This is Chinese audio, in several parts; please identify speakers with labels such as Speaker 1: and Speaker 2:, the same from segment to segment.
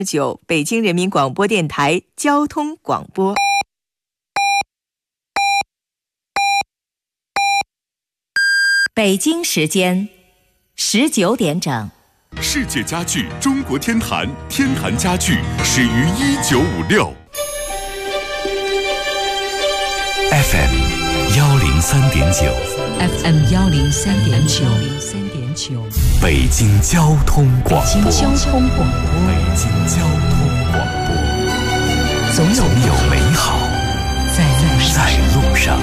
Speaker 1: 9北京人民广播电台交通广播。北京时间19点整。
Speaker 2: 世界家具中国天坛，天坛家具始于1956。FM 103.9
Speaker 3: FM 103.9
Speaker 2: 北京交通广播。
Speaker 3: 北京交通广播，总有美好在路上。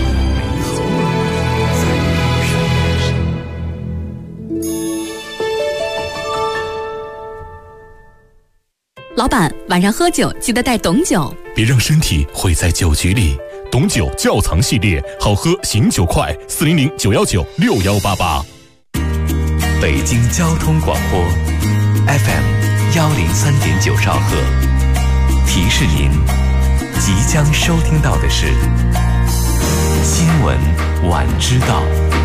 Speaker 4: 老板，晚上喝酒记得带董酒，
Speaker 2: 别让身体毁在酒局里。董酒窖藏系列，好喝醒酒快，400-919-6188。
Speaker 5: 北京交通广播 FM 103.9兆赫，提示您即将收听到的是新闻晚知道。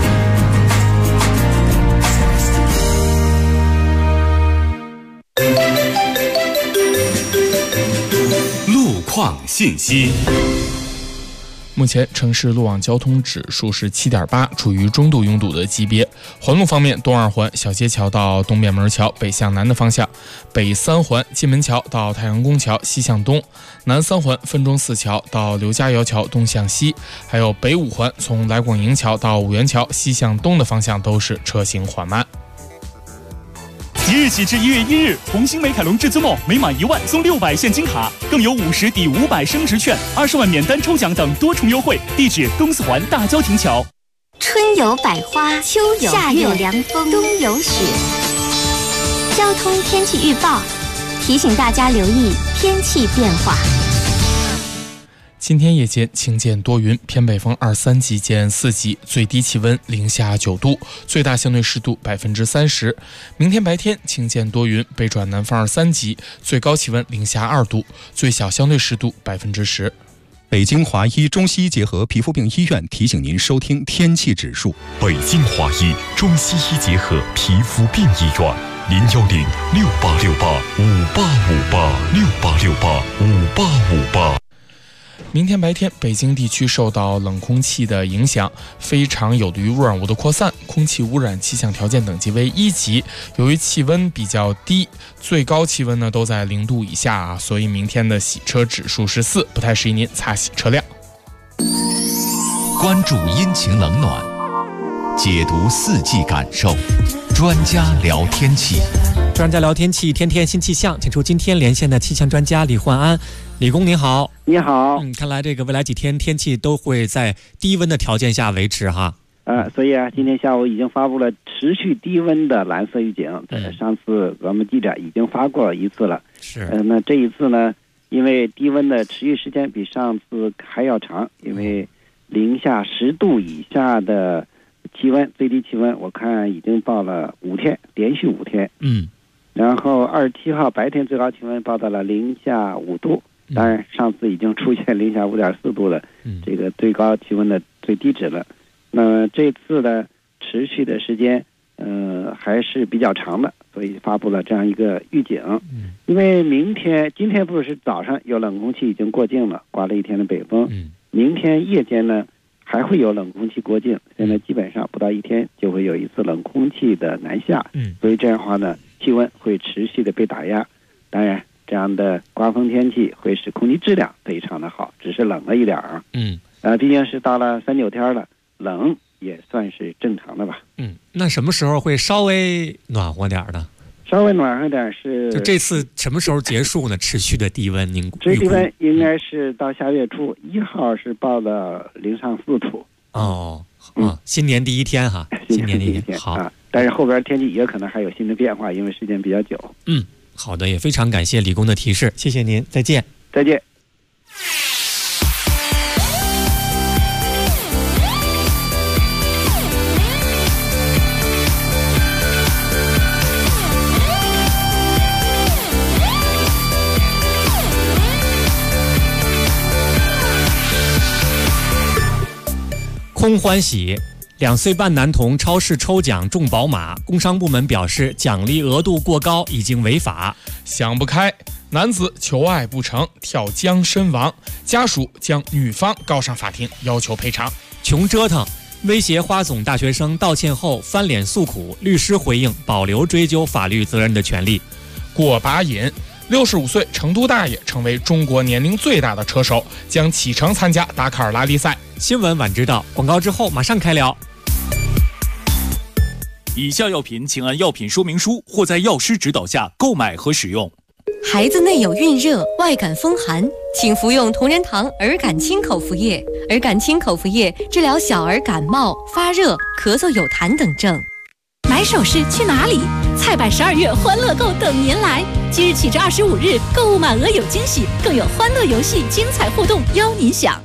Speaker 2: 路况信息。
Speaker 6: 目前城市路网交通指数是 7.8， 处于中度拥堵的级别。环路方面，东二环小街桥到东便门桥北向南的方向，北三环金门桥到太阳宫桥西向东，南三环分钟寺桥到刘家窑桥东向西，还有北五环从来广营桥到五元桥西向东的方向都是车行缓慢。
Speaker 7: 即日起至1月1日，红星美凯龙至尊梦每满1万送600现金卡，更有50抵500升值券、20万免单抽奖等多重优惠。地址：东四环大郊亭桥。
Speaker 8: 春有百花，秋有夏有凉风，冬有雪。交通天气预报提醒大家留意天气变化。
Speaker 6: 今天夜间晴见多云，偏北风2-3级见4级，最低气温零下9度，最大相对湿度30%。明天白天晴见多云，北转南风2-3级，最高气温零下2度，最小相对湿度10%。
Speaker 9: 北京华医中西医结合皮肤病医院提醒您收听天气指数。
Speaker 2: 北京华医中西医结合皮肤病医院，010-6868-5858，6868-5858。
Speaker 6: 明天白天，北京地区受到冷空气的影响，非常有利于污染物的扩散，空气污染气象条件等级为1级。由于气温比较低，最高气温呢都在0度以下所以明天的洗车指数是4，不太适宜您擦洗车辆。
Speaker 5: 关注阴晴冷暖，解读四季感受，专家聊天气。
Speaker 10: 专家聊天气，天天新气象，请出今天连线的气象专家李焕安。李工您好。
Speaker 11: 你好。
Speaker 10: 看来这个未来几天天气都会在低温的条件下维持哈。
Speaker 11: 所以今天下午已经发布了持续低温的蓝色预警。上次咱们记者已经发过一次了。
Speaker 10: 是。
Speaker 11: 那这一次呢，因为低温的持续时间比上次还要长，因为零下10度以下的气温，最低气温我看已经报了5天，连续5天。然后27号白天最高气温报到了零下5度，当然上次已经出现零下5.4度的这个最高气温的最低值了。那么这次的持续的时间还是比较长的，所以发布了这样一个预警。因为今天不是早上有冷空气已经过境了，刮了一天的北风，明天夜间呢还会有冷空气过境，现在基本上不到1天就会有一次冷空气的南下，所以这样的话呢，气温会持续的被打压。当然这样的刮风天气会使空气质量非常的好，只是冷了一点儿。毕竟是到了3-9天了，冷也算是正常的吧。
Speaker 10: 那什么时候会稍微暖和点呢？
Speaker 11: 稍微暖和点是
Speaker 10: 就这次什么时候结束呢？持续的低温您
Speaker 11: 这低温应该是到下月初1号是报的零上4度。
Speaker 10: 新年第一天哈。新年第一天好。
Speaker 11: 但是后边天气也可能还有新的变化，因为时间比较久。
Speaker 10: 好的，也非常感谢李工的提示，谢谢您，再见。
Speaker 11: 再见。
Speaker 10: 空欢喜 2岁半男童超市抽奖中宝马，工商部门表示奖励额度过高，已经违法。
Speaker 6: 想不开，男子求爱不成，跳江身亡，家属将女方告上法庭，要求赔偿。
Speaker 10: 穷折腾，威胁花总大学生道歉后翻脸诉苦，律师回应保留追究法律责任的权利。
Speaker 6: 过把瘾，65岁成都大爷成为中国年龄最大的车手，将启程参加达喀尔拉力赛。
Speaker 10: 新闻晚知道，广告之后马上开聊。
Speaker 7: 以下药品请按药品说明书或在药师指导下购买和使用。
Speaker 4: 孩子内有孕热、外感风寒，请服用同仁堂儿感清口服液。儿感清口服液治疗小儿感冒、发热、咳嗽有痰等症。
Speaker 12: 买首饰去哪里？菜百12月欢乐购等您来！即日起至25日，购物满额有惊喜，更有欢乐游戏、精彩互动邀您享。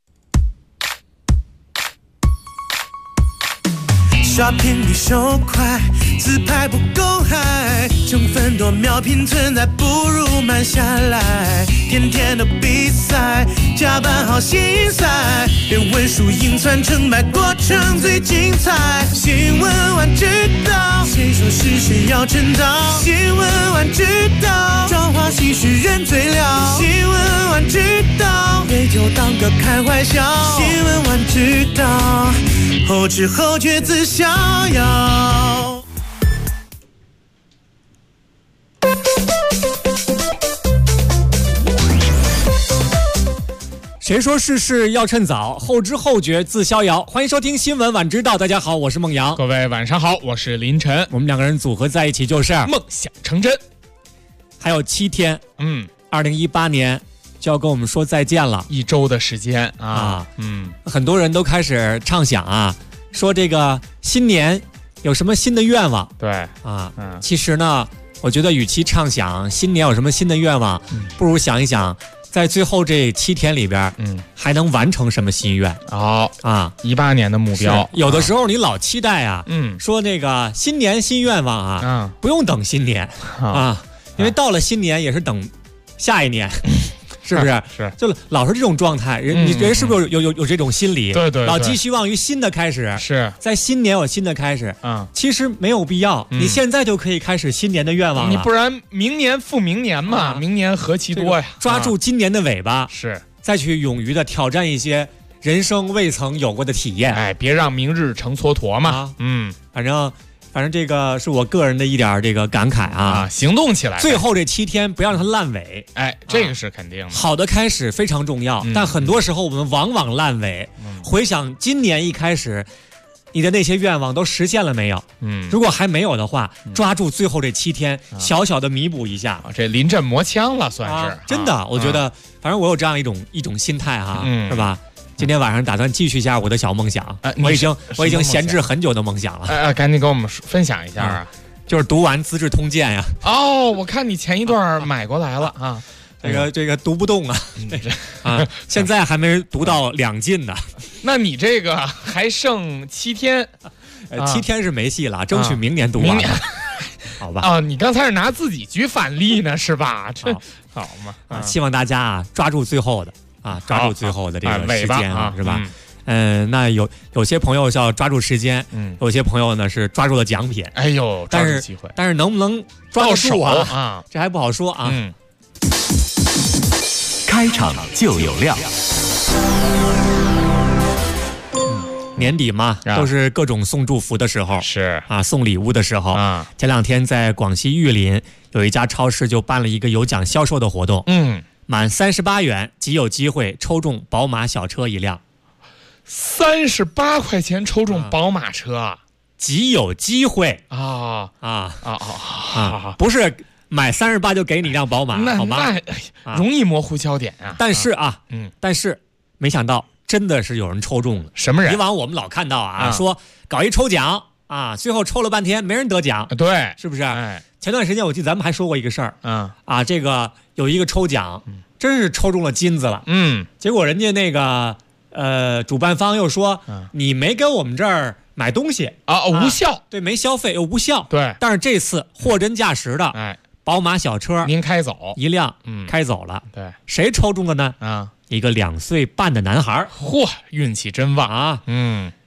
Speaker 13: Shopping 比手快，自拍不够嗨，成分多秒拼存在，不如慢下来。天天的比赛，加班好心塞，连文书赢算成败过程最精彩。新闻晚知道，谁说是谁要趁早？新闻晚知道，朝花夕拾人最了。新闻晚知道，别就当个开怀笑。新闻晚知道，后知后觉自逍遥。
Speaker 10: 谁说事事要趁早？后知后觉自逍遥。欢迎收听新闻晚知道，大家好，我是孟阳。
Speaker 6: 各位晚上好，我是林晨。
Speaker 10: 我们两个人组合在一起就是
Speaker 6: 梦想成真。
Speaker 10: 还有7天，2018年就要跟我们说再见了
Speaker 6: ，1周的时间啊。
Speaker 10: 很多人都开始畅想啊，说这个新年有什么新的愿望？
Speaker 6: 对
Speaker 10: 啊，其实呢，我觉得与其畅想新年有什么新的愿望，不如想一想，在最后这7天里边，还能完成什么心愿？
Speaker 6: 好
Speaker 10: 啊
Speaker 6: ，18年的目标。
Speaker 10: 有的时候你老期待啊，说那个新年新愿望啊，不用等新年啊，因为到了新年也是等下一年。是不是？
Speaker 6: 是，
Speaker 10: 就老是这种状态，人是不是有这种心理？
Speaker 6: 对，
Speaker 10: 老寄希望于新的开始，
Speaker 6: 是
Speaker 10: 在新年有新的开始。其实没有必要，你现在就可以开始新年的愿望了。
Speaker 6: 你不然明年复明年嘛，明年何其多呀！
Speaker 10: 抓住今年的尾巴，
Speaker 6: 是
Speaker 10: 再去勇于的挑战一些人生未曾有过的体验。
Speaker 6: 哎，别让明日成蹉跎嘛。
Speaker 10: 反正这个是我个人的一点这个感慨啊，
Speaker 6: 行动起来。
Speaker 10: 最后这7天不要让它烂尾，
Speaker 6: 哎，这个是肯定的。
Speaker 10: 好的开始非常重要，但很多时候我们往往烂尾。回想今年一开始，你的那些愿望都实现了没有？如果还没有的话，抓住最后这7天，小小的弥补一下。
Speaker 6: 这临阵磨枪了，算是
Speaker 10: 真的。我觉得，反正我有这样一种心态哈，是吧？今天晚上打算继续一下我的小梦想，我已经闲置很久的梦想了。
Speaker 6: 赶紧跟我们分享一下啊！
Speaker 10: 就是读完《资治通鉴》呀。
Speaker 6: 哦，我看你前一段买过来了啊。
Speaker 10: 这个读不动啊，现在还没读到2进呢。
Speaker 6: 那你这个还剩7天
Speaker 10: ，7天是没戏了，争取明年读完。好吧。
Speaker 6: 你刚才是拿自己举反例呢，是吧？这好嘛。
Speaker 10: 希望大家抓住最后的。抓住最后的这个时间是吧？那有些朋友是要抓住时间，有些朋友呢是抓住了奖品。
Speaker 6: 哎呦，抓住机会，
Speaker 10: 但是能不能抓得住
Speaker 6: 啊？
Speaker 10: 这还不好说啊。
Speaker 5: 开场就有料。
Speaker 10: 年底嘛，都是各种送祝福的时候，
Speaker 6: 是
Speaker 10: 啊，送礼物的时候。前2天在广西玉林有一家超市就办了一个有奖销售的活动。满38元即有机会抽中宝马小车1辆
Speaker 6: ，38块钱抽中宝马车，
Speaker 10: 即有机会不是买38就给你一辆宝马，好吗？
Speaker 6: 那容易模糊焦点啊。
Speaker 10: 但是没想到真的是有人抽中了。
Speaker 6: 什么人？
Speaker 10: 以往我们老看到说搞一抽奖最后抽了半天没人得奖，
Speaker 6: 对，
Speaker 10: 是不是？前段时间我记得咱们还说过一个事儿，这个有一个抽奖，真是抽中了金子了，结果人家那个主办方又说，你没跟我们这儿买东西
Speaker 6: 无效，
Speaker 10: 对，没消费又无效，
Speaker 6: 对。
Speaker 10: 但是这次货真价实的，宝马小车
Speaker 6: 您开走
Speaker 10: 1辆，开走了，
Speaker 6: 对。
Speaker 10: 谁抽中的呢？一个2岁半的男孩，
Speaker 6: 嚯，运气真旺
Speaker 10: 啊！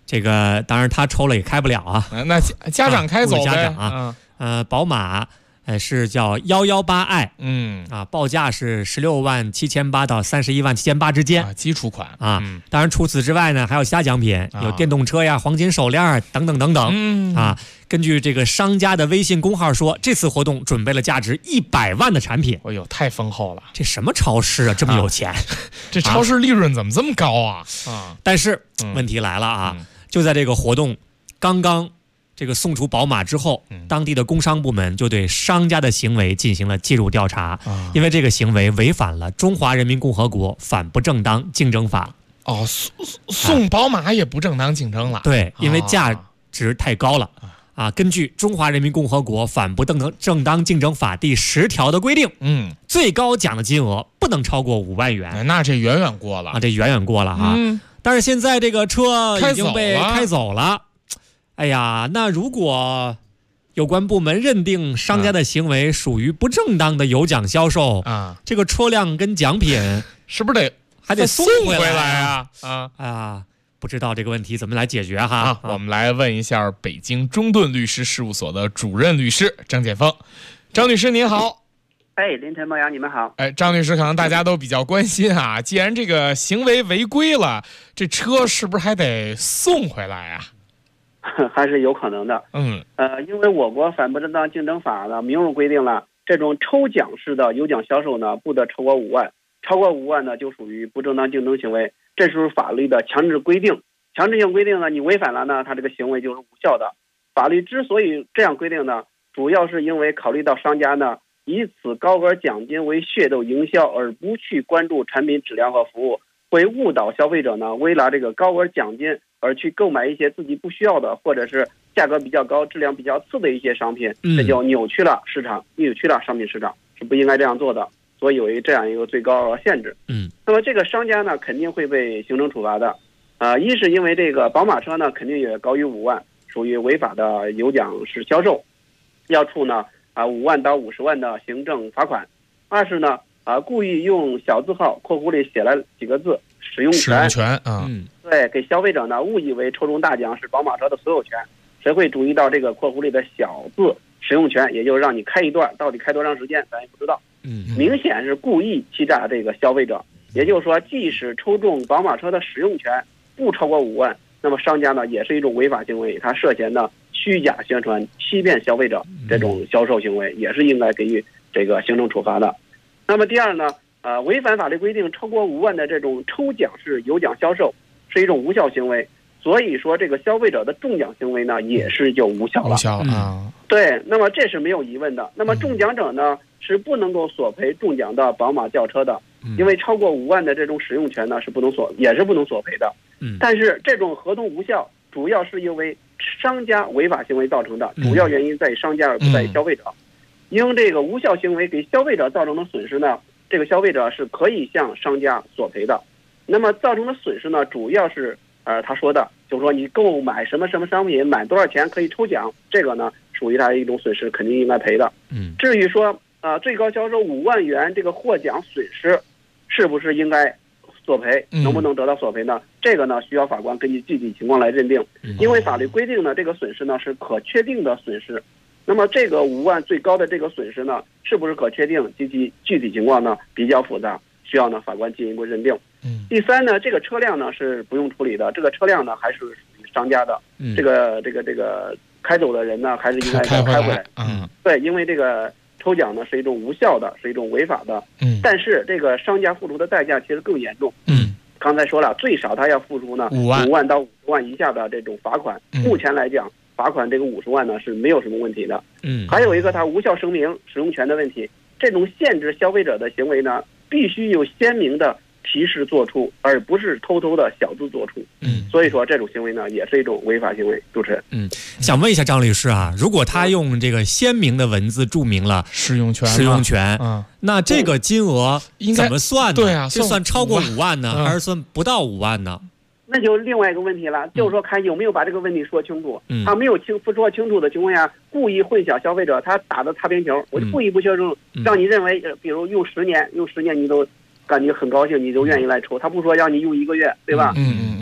Speaker 10: 这个当然他抽了也开不了啊。
Speaker 6: 那家长开走呗。
Speaker 10: 家长啊，宝马。是叫118i，报价是16.78万到31.78万之间，
Speaker 6: 基础款
Speaker 10: 啊。当然除此之外呢，还有其他奖品，有电动车呀、黄金手链等等等等啊。根据这个商家的微信公号说，这次活动准备了价值100万的产品。
Speaker 6: 哎呦，太丰厚了！
Speaker 10: 这什么超市啊，这么有钱？
Speaker 6: 这超市利润怎么这么高啊？
Speaker 10: 但是问题来了啊，就在这个活动刚刚这个送出宝马之后，当地的工商部门就对商家的行为进行了介入调查，因为这个行为违反了《中华人民共和国反不正当竞争法》。
Speaker 6: 送宝马也不正当竞争了。
Speaker 10: 对，因为价值太高了啊。根据《中华人民共和国反不正当竞争法》第10条的规定，最高奖的金额不能超过5万元。
Speaker 6: 那这远远过了啊，
Speaker 10: 这远远过了哈。但是现在这个车已经被开走了。哎呀，那如果有关部门认定商家的行为属于不正当的有奖销售啊，这个车辆跟奖品
Speaker 6: 是不是还得送回来啊？
Speaker 10: 不知道这个问题怎么来解决哈？
Speaker 6: 我们来问一下北京中盾律师事务所的主任律师张建峰。张律师您好。
Speaker 14: 凌晨猫阳你们好。
Speaker 6: 张律师，可能大家都比较关心啊，既然这个行为违规了，这车是不是还得送回来啊？
Speaker 14: 还是有可能的。因为我国反不正当竞争法呢明文规定了，这种抽奖式的有奖销售呢不得超过5万，超过5万呢就属于不正当竞争行为，这是法律的强制规定。强制性规定呢，你违反了呢，它这个行为就是无效的。法律之所以这样规定呢，主要是因为考虑到商家呢以此高额奖金为噱头营销，而不去关注产品质量和服务，会误导消费者呢为了这个高额奖金而去购买一些自己不需要的，或者是价格比较高、质量比较次的一些商品，这就扭曲了市场，扭曲了商品市场，是不应该这样做的。所以有这样一个最高额限制。那么这个商家呢肯定会被行政处罚的。一是因为这个宝马车呢肯定也高于5万，属于违法的有奖式销售，要处呢5万到50万的行政罚款。二是呢故意用小字号括弧里写了几个字使用权对，给消费者呢误以为抽中大奖是宝马车的所有权，谁会注意到这个括弧里的小字使用权，也就是让你开一段，到底开多长时间咱也不知道。明显是故意欺诈这个消费者。也就是说，即使抽中宝马车的使用权不超过5万，那么商家呢也是一种违法行为，他涉嫌的虚假宣传、欺骗消费者这种销售行为，也是应该给予这个行政处罚的。那么第二呢，违反法律规定超过5万的这种抽奖式有奖销售是一种无效行为，所以说这个消费者的中奖行为呢也是就无效了。对，那么这是没有疑问的。那么中奖者呢是不能够索赔中奖的宝马轿车的，因为超过5万的这种使用权呢也是不能索赔的。但是这种合同无效主要是因为商家违法行为造成的，主要原因在于商家而不在于消费者。因这个无效行为给消费者造成的损失呢，这个消费者是可以向商家索赔的。那么造成的损失呢，主要是他说的，就是说你购买什么什么商品，满多少钱可以抽奖，这个呢属于他一种损失，肯定应该赔的。至于说最高销售5万元这个获奖损失，是不是应该索赔，能不能得到索赔呢？这个呢需要法官根据具体情况来认定，因为法律规定呢这个损失呢是可确定的损失。那么这个5万最高的这个损失呢，是不是可确定及其具体情况呢比较复杂，需要呢法官进一步认定。第三呢，这个车辆呢是不用处理的，这个车辆呢还是属于商家的，这个开走的人呢还是应该开回来。对，因为这个抽奖呢是一种无效的，是一种违法的。但是这个商家付出的代价其实更严重。刚才说了，最少他要付出呢5万到50万以下的这种罚款。目前来讲，罚款这个50万呢是没有什么问题的。还有一个他无效声明使用权的问题，这种限制消费者的行为呢，必须有鲜明的提示做出，而不是偷偷的小字做出。所以说这种行为呢也是一种违法行为。主持人，
Speaker 10: 想问一下张律师啊，如果他用这个鲜明的文字注明了
Speaker 6: 使用权，
Speaker 10: 那这个金额怎么算呢？
Speaker 6: 对啊，
Speaker 10: 是算超过5万呢，还是算不到5万呢？
Speaker 14: 那就另外一个问题了，就是说看有没有把这个问题说清楚。他没有说清楚的情况下，故意混淆消费者，他打的擦边球，我就故意不确定，让你认为，比如用10年你都感觉很高兴，你就愿意来抽，他不说让你用1个月，对吧？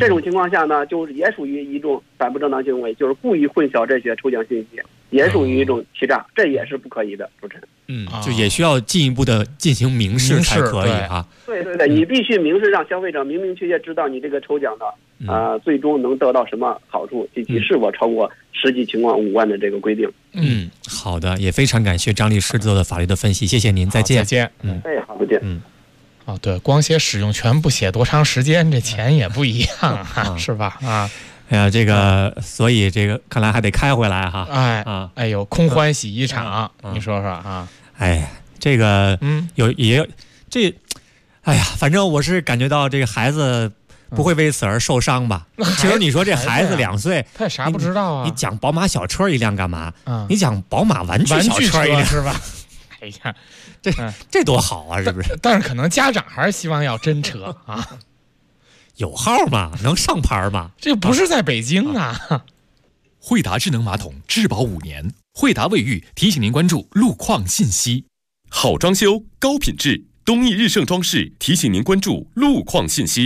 Speaker 14: 这种情况下呢，就是也属于一种反不正当行为，就是故意混淆这些抽奖信息，也属于一种欺诈，这也是不可以的，主持人。
Speaker 10: 就也需要进一步的进行明示才可以啊。
Speaker 14: 对，你必须明示让消费者明明确确知道你这个抽奖的最终能得到什么好处，以及是否超过实际情况5万的这个规定。
Speaker 10: 好的，也非常感谢张律师做的法律的分析，谢谢您，再见。
Speaker 6: 再见。
Speaker 14: 好，再见。
Speaker 6: 对，光写使用权不写多长时间，这钱也不一样是吧？
Speaker 10: 哎呀，这个，所以这个看来还得开回来哈。
Speaker 6: 哎呦，空欢喜一场，你说说啊？
Speaker 10: 哎，这个这，哎呀，反正我是感觉到这个孩子不会为此而受伤吧？其实你说这孩子2岁，
Speaker 6: 他也啥不知道啊？
Speaker 10: 你讲宝马小车一辆干嘛？你讲宝马玩具小车一辆
Speaker 6: 是吧？哎呀，
Speaker 10: 这多好啊，是不是？
Speaker 6: 但是可能家长还是希望要真车啊。
Speaker 10: 有号吗？能上牌吗？
Speaker 6: 这不是在北京啊。
Speaker 15: 惠达智能马桶质保5年，惠达卫浴提醒您关注路况信息。
Speaker 2: 好装修，高品质，东义日盛装饰提醒您关注路况信息。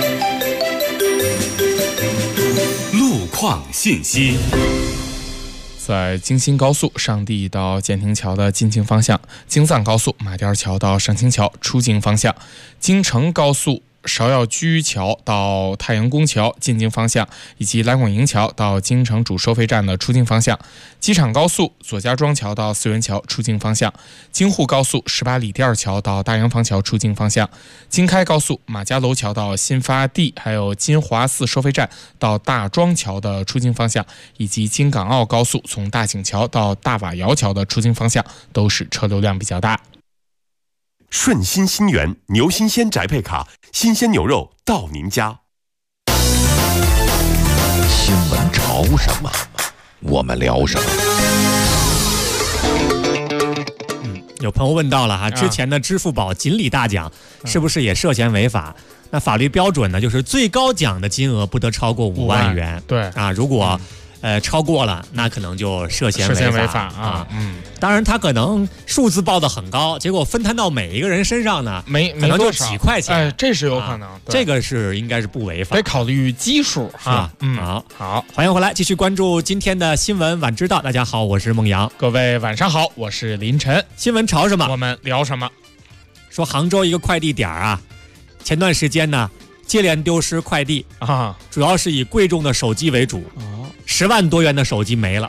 Speaker 2: 路况信息。
Speaker 6: 在京新高速上地到建亭桥的进京方向，京藏高速马甸桥到上清桥出京方向，京承高速芍药居桥到太阳宫桥进京方向，以及来广营桥到京城主收费站的出京方向，机场高速左家庄桥到四元桥出京方向，京沪高速18里店桥到大洋坊桥出京方向，京开高速马家楼桥到新发地，还有金华寺收费站到大庄桥的出京方向，以及京港澳高速从大井桥到大瓦窑桥的出京方向都是车流量比较大。
Speaker 2: 顺心新源牛新鲜宅配卡，新鲜牛肉到您家。
Speaker 16: 新闻潮什么，我们聊什么。
Speaker 10: 有朋友问到了之前的支付宝锦鲤大奖是不是也涉嫌违法？那法律标准呢，就是最高奖的金额不得超过5万元。
Speaker 6: 对
Speaker 10: 如果超过了，那可能就涉嫌违法啊。当然他可能数字报得很高，结果分摊到每一个人身上呢，可能就几块钱。
Speaker 6: 这是有可能。
Speaker 10: 这个应该是不违法，
Speaker 6: 得考虑基数哈。
Speaker 10: 好，欢迎回来，继续关注今天的新闻晚知道。大家好，我是孟阳，
Speaker 6: 各位晚上好，我是林晨。
Speaker 10: 新闻潮什么？
Speaker 6: 我们聊什么？
Speaker 10: 说杭州一个快递点前段时间呢接连丢失快递主要是以贵重的手机为主。10万多元的手机没了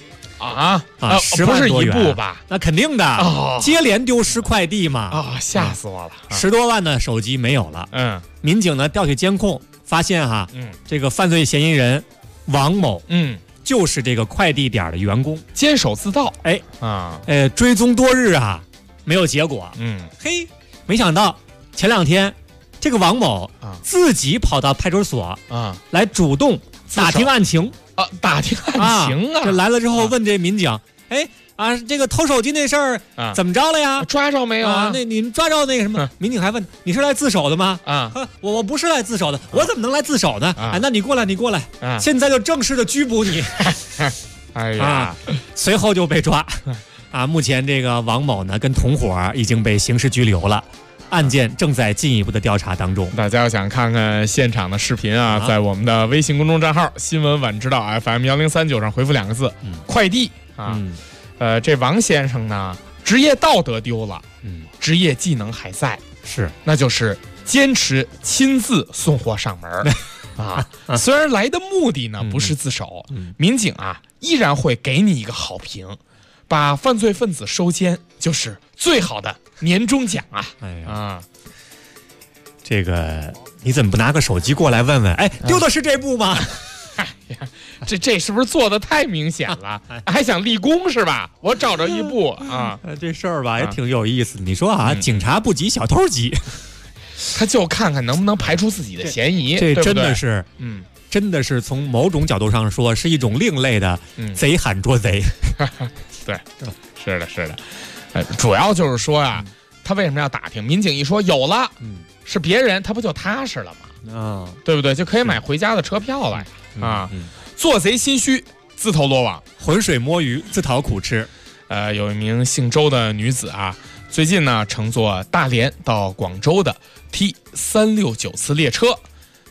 Speaker 10: 10万多元
Speaker 6: 不是一部吧？
Speaker 10: 那肯定的接连丢失快递嘛
Speaker 6: 吓死我了
Speaker 10: ！10多万的手机没有了。民警呢调取监控，发现这个犯罪嫌疑人王某就是这个快递点的员工，
Speaker 6: 监守自盗。
Speaker 10: 追踪多日没有结果。没想到前2天这个王某自己跑到派出所来主动打听案情。
Speaker 6: 打听案情
Speaker 10: 这来了之后问这民警，这个偷手机那事儿怎么着了呀？
Speaker 6: 抓着没有
Speaker 10: 那你们抓着那个什么？民警还问你是来自首的吗？我不是来自首的，我怎么能来自首呢？那你过来，现在就正式的拘捕你。
Speaker 6: 哎呀，
Speaker 10: 随后就被抓。目前这个王某呢跟同伙已经被刑事拘留了。案件正在进一步的调查当中。
Speaker 6: 大家要想看看现场的视频在我们的微信公众账号新闻晚知道 FM1039 上回复2个字快递这王先生呢职业道德丢了职业技能还在，那就是坚持亲自送货上门虽然来的目的呢不是自首民警依然会给你一个好评，把犯罪分子收监就是最好的年终奖
Speaker 10: 这个你怎么不拿个手机过来问问？丢的是这部吗？
Speaker 6: 这是不是做的太明显了？还想立功是吧？我找着一部
Speaker 10: 这事儿吧也挺有意思。你说警察不急小偷急，
Speaker 6: 他就看看能不能排除自己的嫌疑。
Speaker 10: 这真的是真的是从某种角度上说是一种另类的贼喊捉贼。
Speaker 6: 对，是的。主要就是说他为什么要打听？民警一说有了，是别人，他不就踏实了吗？对不对？就可以买回家的车票了做贼心虚，自投罗网；
Speaker 10: 浑水摸鱼，自讨苦吃。
Speaker 6: 有一名姓周的女子最近呢乘坐大连到广州的 T369次列车，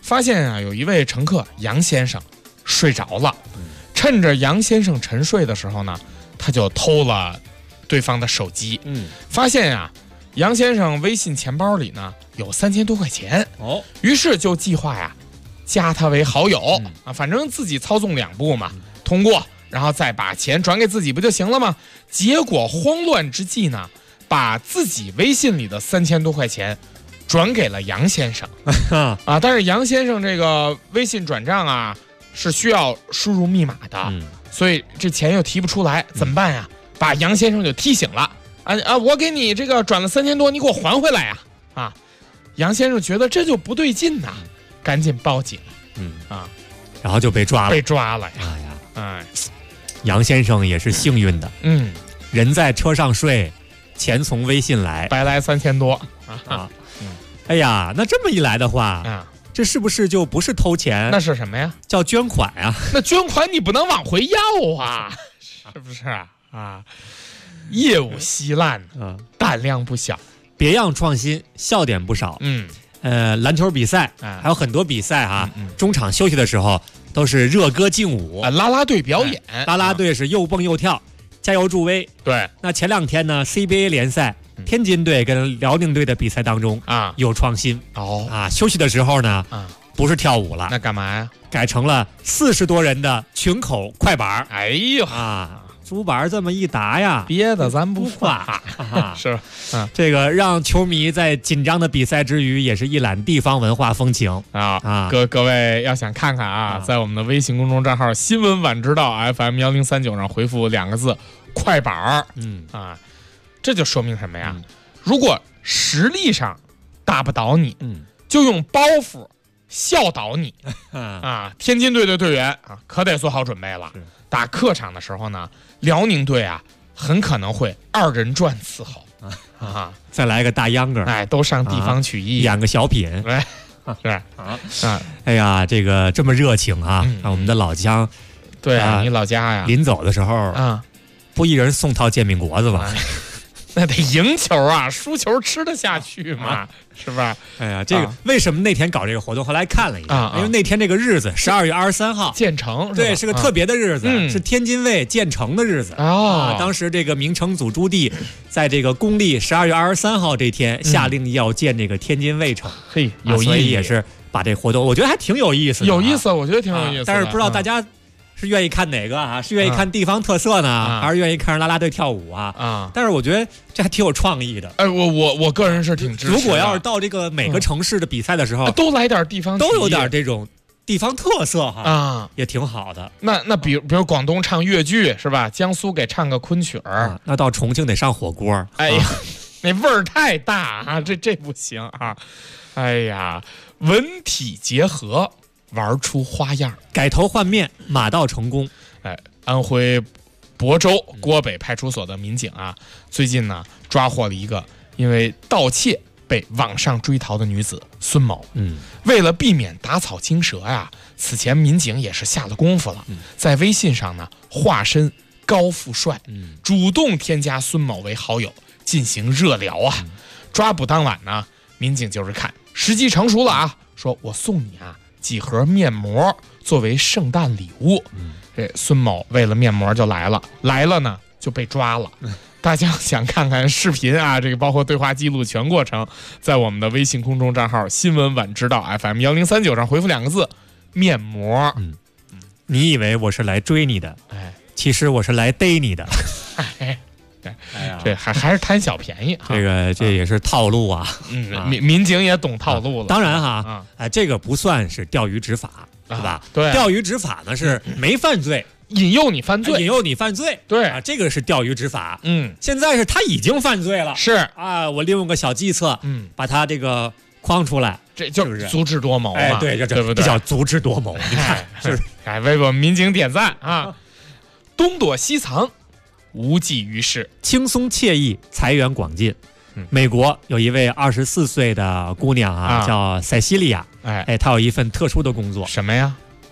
Speaker 6: 发现啊有一位乘客杨先生睡着了，趁着杨先生沉睡的时候呢，他就偷了对方的手机，发现啊杨先生微信钱包里呢有3000多块钱，于是就计划呀加他为好友，反正自己操纵2步嘛，通过，然后再把钱转给自己不就行了吗？结果慌乱之际呢，把自己微信里的3000多块钱转给了杨先生啊，但是杨先生这个微信转账啊是需要输入密码的，所以这钱又提不出来，怎么办呀？把杨先生就踢醒了，我给你这个转了3000多，你给我还回来呀！啊，杨先生觉得这就不对劲呐，赶紧报警，
Speaker 10: 然后就被抓
Speaker 6: 了呀！
Speaker 10: 杨先生也是幸运的，人在车上睡，钱从微信来，
Speaker 6: 白来3000多
Speaker 10: 啊！哎呀，那这么一来的话，这是不是就不是偷钱？
Speaker 6: 那是什么呀？
Speaker 10: 叫捐款啊！
Speaker 6: 那捐款你不能往回要啊，是不是啊？业务稀烂，胆量不小，
Speaker 10: 别样创新，笑点不少。篮球比赛，还有很多比赛哈，中场休息的时候都是热歌劲舞，
Speaker 6: 啦啦队表演，
Speaker 10: 啦啦队是又蹦又跳，加油助威。
Speaker 6: 对，
Speaker 10: 那前2天呢 CBA 联赛，天津队跟辽宁队的比赛当中有创新休息的时候呢不是跳舞了，
Speaker 6: 那干嘛呀？
Speaker 10: 改成了40多人的群口快板。
Speaker 6: 哎呦
Speaker 10: 竹板这么一打呀，
Speaker 6: 别的咱不夸，是
Speaker 10: 这个让球迷在紧张的比赛之余，也是一览地方文化风情
Speaker 6: 啊！各位要想看看在我们的微信公众账号新闻晚知道 FM1039上回复2个字快板这就说明什么呀？如果实力上打不倒你，就用包袱笑倒你天津队的队员可得做好准备了。打客场的时候呢，辽宁队很可能会2人转伺候
Speaker 10: 再来个大秧歌，
Speaker 6: 都上地方曲艺
Speaker 10: 演个小品，
Speaker 6: 是
Speaker 10: 哎呀，这个这么热情我们的老乡，
Speaker 6: 对你老家呀，
Speaker 10: 临走的时候不一人送套煎饼果子吧？
Speaker 6: 那得赢球输球吃得下去吗？是吧？
Speaker 10: 哎呀，这个为什么那天搞这个活动？后来看了一下，因为那天这个日子12月23号
Speaker 6: 建成，
Speaker 10: 对，是个特别的日子，是天津卫建成的日子当时这个明成祖朱棣在这个公历12月23号这天下令要建这个天津卫城，
Speaker 6: 嘿，有意义，
Speaker 10: 所以也是把这活动，我觉得还挺有意思的，
Speaker 6: 有意思，我觉得挺有意思的。
Speaker 10: 但是不知道大家是愿意看哪个是愿意看地方特色呢，还是愿意看啦啦队跳舞但是我觉得这还挺有创意的。
Speaker 6: 我个人是挺支持的。
Speaker 10: 如果要是到这个每个城市的比赛的时候，
Speaker 6: 都来点地方，
Speaker 10: 都有点这种地方特色也挺好的。
Speaker 6: 那比如广东唱粤剧是吧？江苏给唱个昆曲
Speaker 10: 那到重庆得上火锅。
Speaker 6: 哎呀，那味儿太大这不行哎呀，文体结合。玩出花样，
Speaker 10: 改头换面，马到成功。
Speaker 6: 安徽亳州郭北派出所的民警最近呢抓获了一个因为盗窃被网上追逃的女子孙某。为了避免打草惊蛇此前民警也是下了功夫了，在微信上呢化身高富帅，主动添加孙某为好友，进行热聊抓捕当晚呢，民警就是看时机成熟了说我送你几盒面膜作为圣诞礼物。这孙某为了面膜就来了呢就被抓了。大家想看看视频这个包括对话记录全过程，在我们的微信公众账号新闻晚知道 FM1039上回复2个字面膜。
Speaker 10: 你以为我是来追你的，其实我是来逮你的。
Speaker 6: 这还是贪小便宜，
Speaker 10: 这也是套路
Speaker 6: 民警也懂套路了。
Speaker 10: 当然这个不算是钓鱼执法，是吧？
Speaker 6: 对，
Speaker 10: 钓鱼执法呢是没犯罪，
Speaker 6: 引诱你犯罪，
Speaker 10: 对这个是钓鱼执法。现在是他已经犯罪了，
Speaker 6: 是
Speaker 10: 我利用个小计策，把他这个诓出来，
Speaker 6: 这就是足智多谋嘛，
Speaker 10: 对
Speaker 6: 不对？
Speaker 10: 这叫足智多谋。你看，是
Speaker 6: 为我们民警点赞东躲西藏。无济于事，
Speaker 10: 轻松惬意，财源广进。美国有一位24岁的姑娘叫塞西利亚，她有一份特殊的工作，
Speaker 6: 什么呀？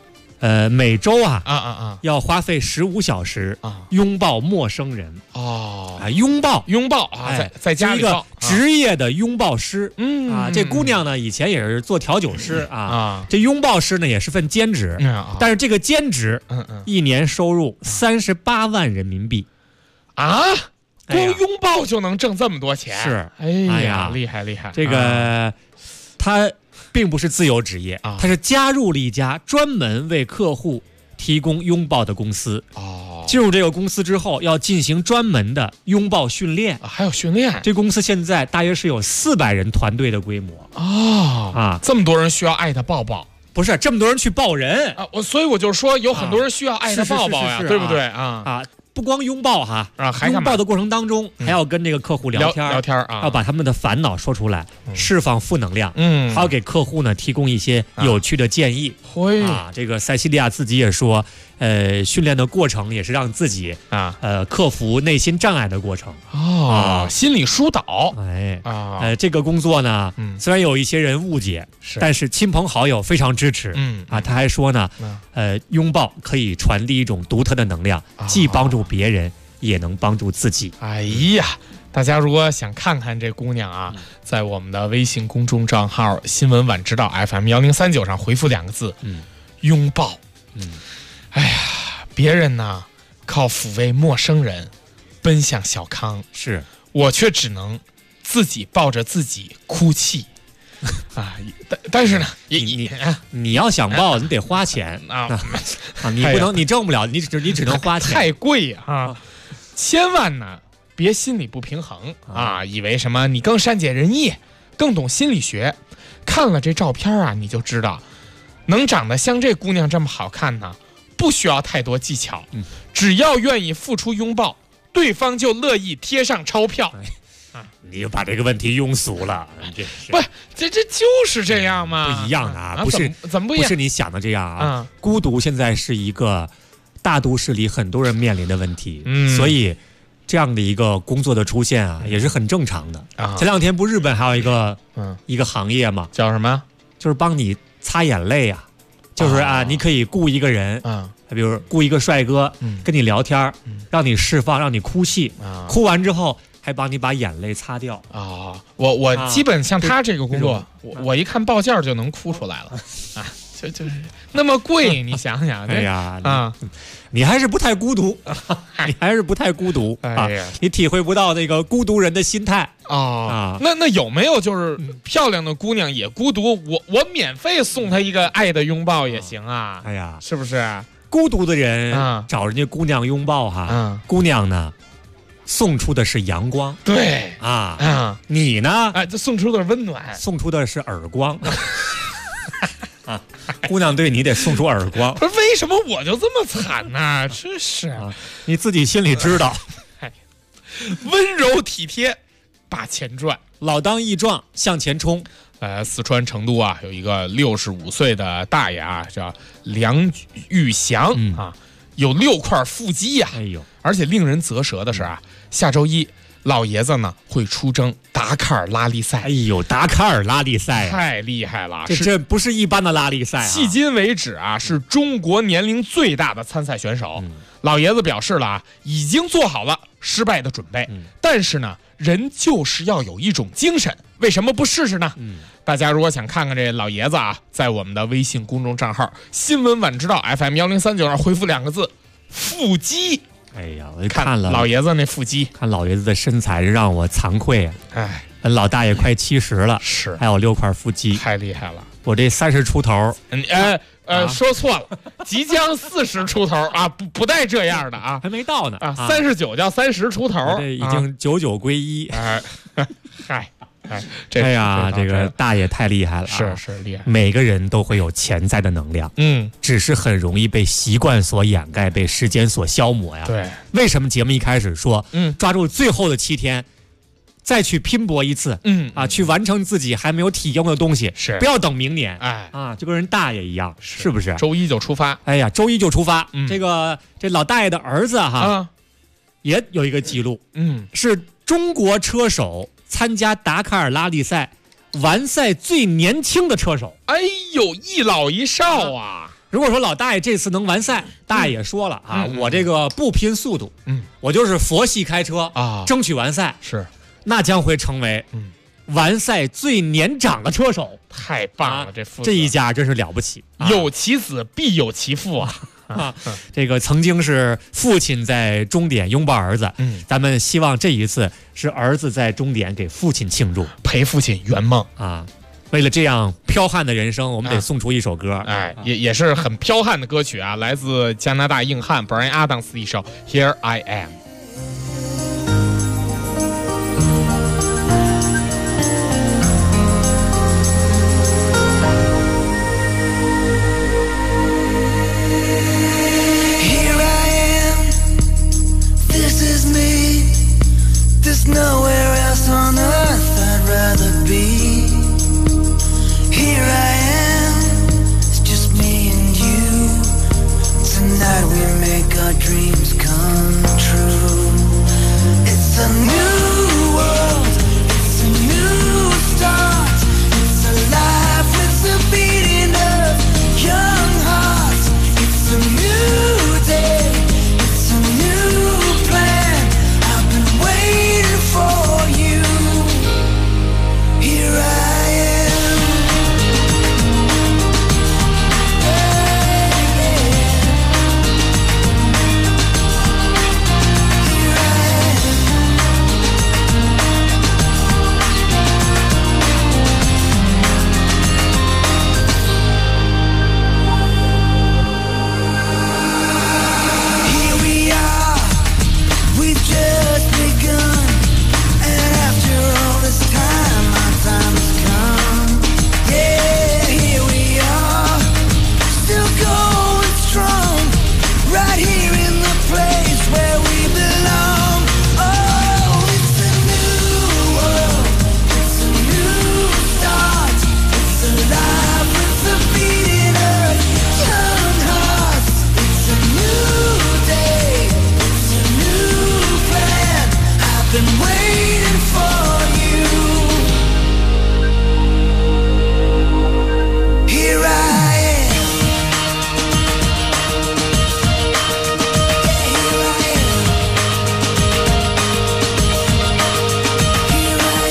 Speaker 10: 每周要花费15小时拥抱陌生人拥抱
Speaker 6: 在家里
Speaker 10: 一个职业的拥抱师这姑娘呢以前也是做调酒师这拥抱师呢也是份兼职但是这个兼职一年收入38万人民币
Speaker 6: 光拥抱就能挣这么多钱，
Speaker 10: 是，
Speaker 6: 哎呀，厉害厉害！
Speaker 10: 这个他并不是自由职业他是加入了一家专门为客户提供拥抱的公司。进入这个公司之后，要进行专门的拥抱训练，
Speaker 6: 还有训练。
Speaker 10: 这公司现在大约是有400人团队的规模
Speaker 6: 这么多人需要爱的抱抱。
Speaker 10: 不是这么多人去抱人
Speaker 6: 所以我就说有很多人需要爱的抱抱呀，对不对
Speaker 10: 不光拥抱拥抱的过程当中还要跟这个客户聊天要把他们的烦恼说出来，释放负能量还要给客户呢提供一些有趣的建议这个塞西利亚自己也说训练的过程也是让自己克服内心障碍的过程
Speaker 6: 心理疏导
Speaker 10: 这个工作呢虽然有一些人误解但是亲朋好友非常支持他还说呢拥抱可以传递一种独特的能量既帮助别人也能帮助自己。
Speaker 6: 哎呀，大家如果想看看这姑娘在我们的微信公众账号新闻晚知道 FM1039上回复2个字拥抱哎呀，别人呢靠抚慰陌生人奔向小康，
Speaker 10: 是
Speaker 6: 我却只能自己抱着自己哭泣但是呢
Speaker 10: 你要想抱你得花钱你不能你挣不了你只能花钱
Speaker 6: 太贵呀千万呢别心里不平衡以为什么你更善解人意更懂心理学，看了这照片你就知道能长得像这姑娘这么好看呢不需要太多技巧只要愿意付出拥抱对方就乐意贴上钞票
Speaker 10: 你就把这个问题庸俗了
Speaker 6: 这就是这样吗？
Speaker 10: 不一样的不是
Speaker 6: 怎么不一样？
Speaker 10: 不是你想的这样孤独现在是一个大都市里很多人面临的问题所以这样的一个工作的出现也是很正常的前2天不日本还有一个行业嘛
Speaker 6: 叫什么？
Speaker 10: 就是帮你擦眼泪就是你可以雇一个人比如雇一个帅哥跟你聊天让你释放让你哭泣哭完之后还帮你把眼泪擦掉
Speaker 6: 我基本像他这个工作我一看报价就能哭出来了就是那么贵你想想
Speaker 10: 哎呀你还是不太孤独你还是不太孤独你体会不到那个孤独人的心态
Speaker 6: 那有没有就是漂亮的姑娘也孤独我免费送她一个爱的拥抱也行
Speaker 10: 哎呀
Speaker 6: 是不是
Speaker 10: 孤独的人找人家姑娘拥抱姑娘呢送出的是阳光
Speaker 6: 对
Speaker 10: 你呢
Speaker 6: 这送出的是温暖
Speaker 10: 送出的是耳光姑娘对你得送出耳光
Speaker 6: 不是为什么我就这么惨呢真是
Speaker 10: 你自己心里知道
Speaker 6: 温柔体贴把钱赚
Speaker 10: 老当益壮向前冲
Speaker 6: 四川成都有一个65岁的大爷叫梁玉祥有6块腹肌而且令人啧舌的是下周一老爷子呢会出征达喀尔拉力赛。
Speaker 10: 达喀尔拉力赛
Speaker 6: 太厉害了，
Speaker 10: 这不是一般的拉力赛
Speaker 6: 迄今为止是中国年龄最大的参赛选手老爷子表示了已经做好了失败的准备但是呢人就是要有一种精神为什么不试试呢大家如果想看看这老爷子在我们的微信公众账号新闻晚知道 FM1039上回复2个字腹肌
Speaker 10: 哎呀我看了
Speaker 6: 老爷子那腹肌
Speaker 10: 看老爷子的身材让我惭愧老大爷快70了
Speaker 6: 是
Speaker 10: 还有6块腹肌
Speaker 6: 太厉害了
Speaker 10: 我这30出头
Speaker 6: 说错了即将40出头不带这样的
Speaker 10: 还没到呢
Speaker 6: 39叫30出头
Speaker 10: 这已经99归1
Speaker 6: 嗨
Speaker 10: 哎呀这个大爷太厉害了
Speaker 6: 是厉害
Speaker 10: 每个人都会有潜在的能量只是很容易被习惯所掩盖被时间所消磨
Speaker 6: 对
Speaker 10: 为什么节目一开始说抓住最后的7天再去拼搏一次去完成自己还没有体验过的东西
Speaker 6: 是
Speaker 10: 不要等明年就跟人大爷一样是不是
Speaker 6: 周一就出发
Speaker 10: 哎呀周一就出发这老大爷的儿子也有一个记录是中国车手参加达喀尔拉力赛完赛最年轻的车手
Speaker 6: 哎呦一老一少
Speaker 10: 如果说老大爷这次能完赛，大爷也说了啊，我这个不拼速度，我就是佛系开车啊，争取完赛，
Speaker 6: 是，
Speaker 10: 那将会成为完赛最年长的车手。
Speaker 6: 太棒了，
Speaker 10: 这一家真是了不起，
Speaker 6: 有其子必有其父啊！
Speaker 10: 这个曾经是父亲在终点拥抱儿子，咱们希望这一次是儿子在终点给父亲庆祝，
Speaker 6: 陪父亲圆梦
Speaker 10: 啊！为了这样剽悍的人生，我们得送出一首歌，
Speaker 6: 也是很剽悍的歌曲啊，来自加拿大硬汉 Bryan Adams 的一首 Here I Am。
Speaker 13: Nowhere else on earth I'd rather be. Here I am, it's just me and you. Tonight we make our dreams come true. It's a new world, it's a new start. It's a life with the beating of young hearts. It's a new day, it's a new plan. I've been waiting for you. Here I am. Here I am. Here we are. We've just begun. And after all this time, our time has come. Yeah, here we are, still going strong, right here in the place where we belong. Oh, it's a new world, it's a new start. It's alive with the beating of young hearts. It's a new day, it's a new plan. I've been waiting for you. Here I am. Yeah, here I am. Here I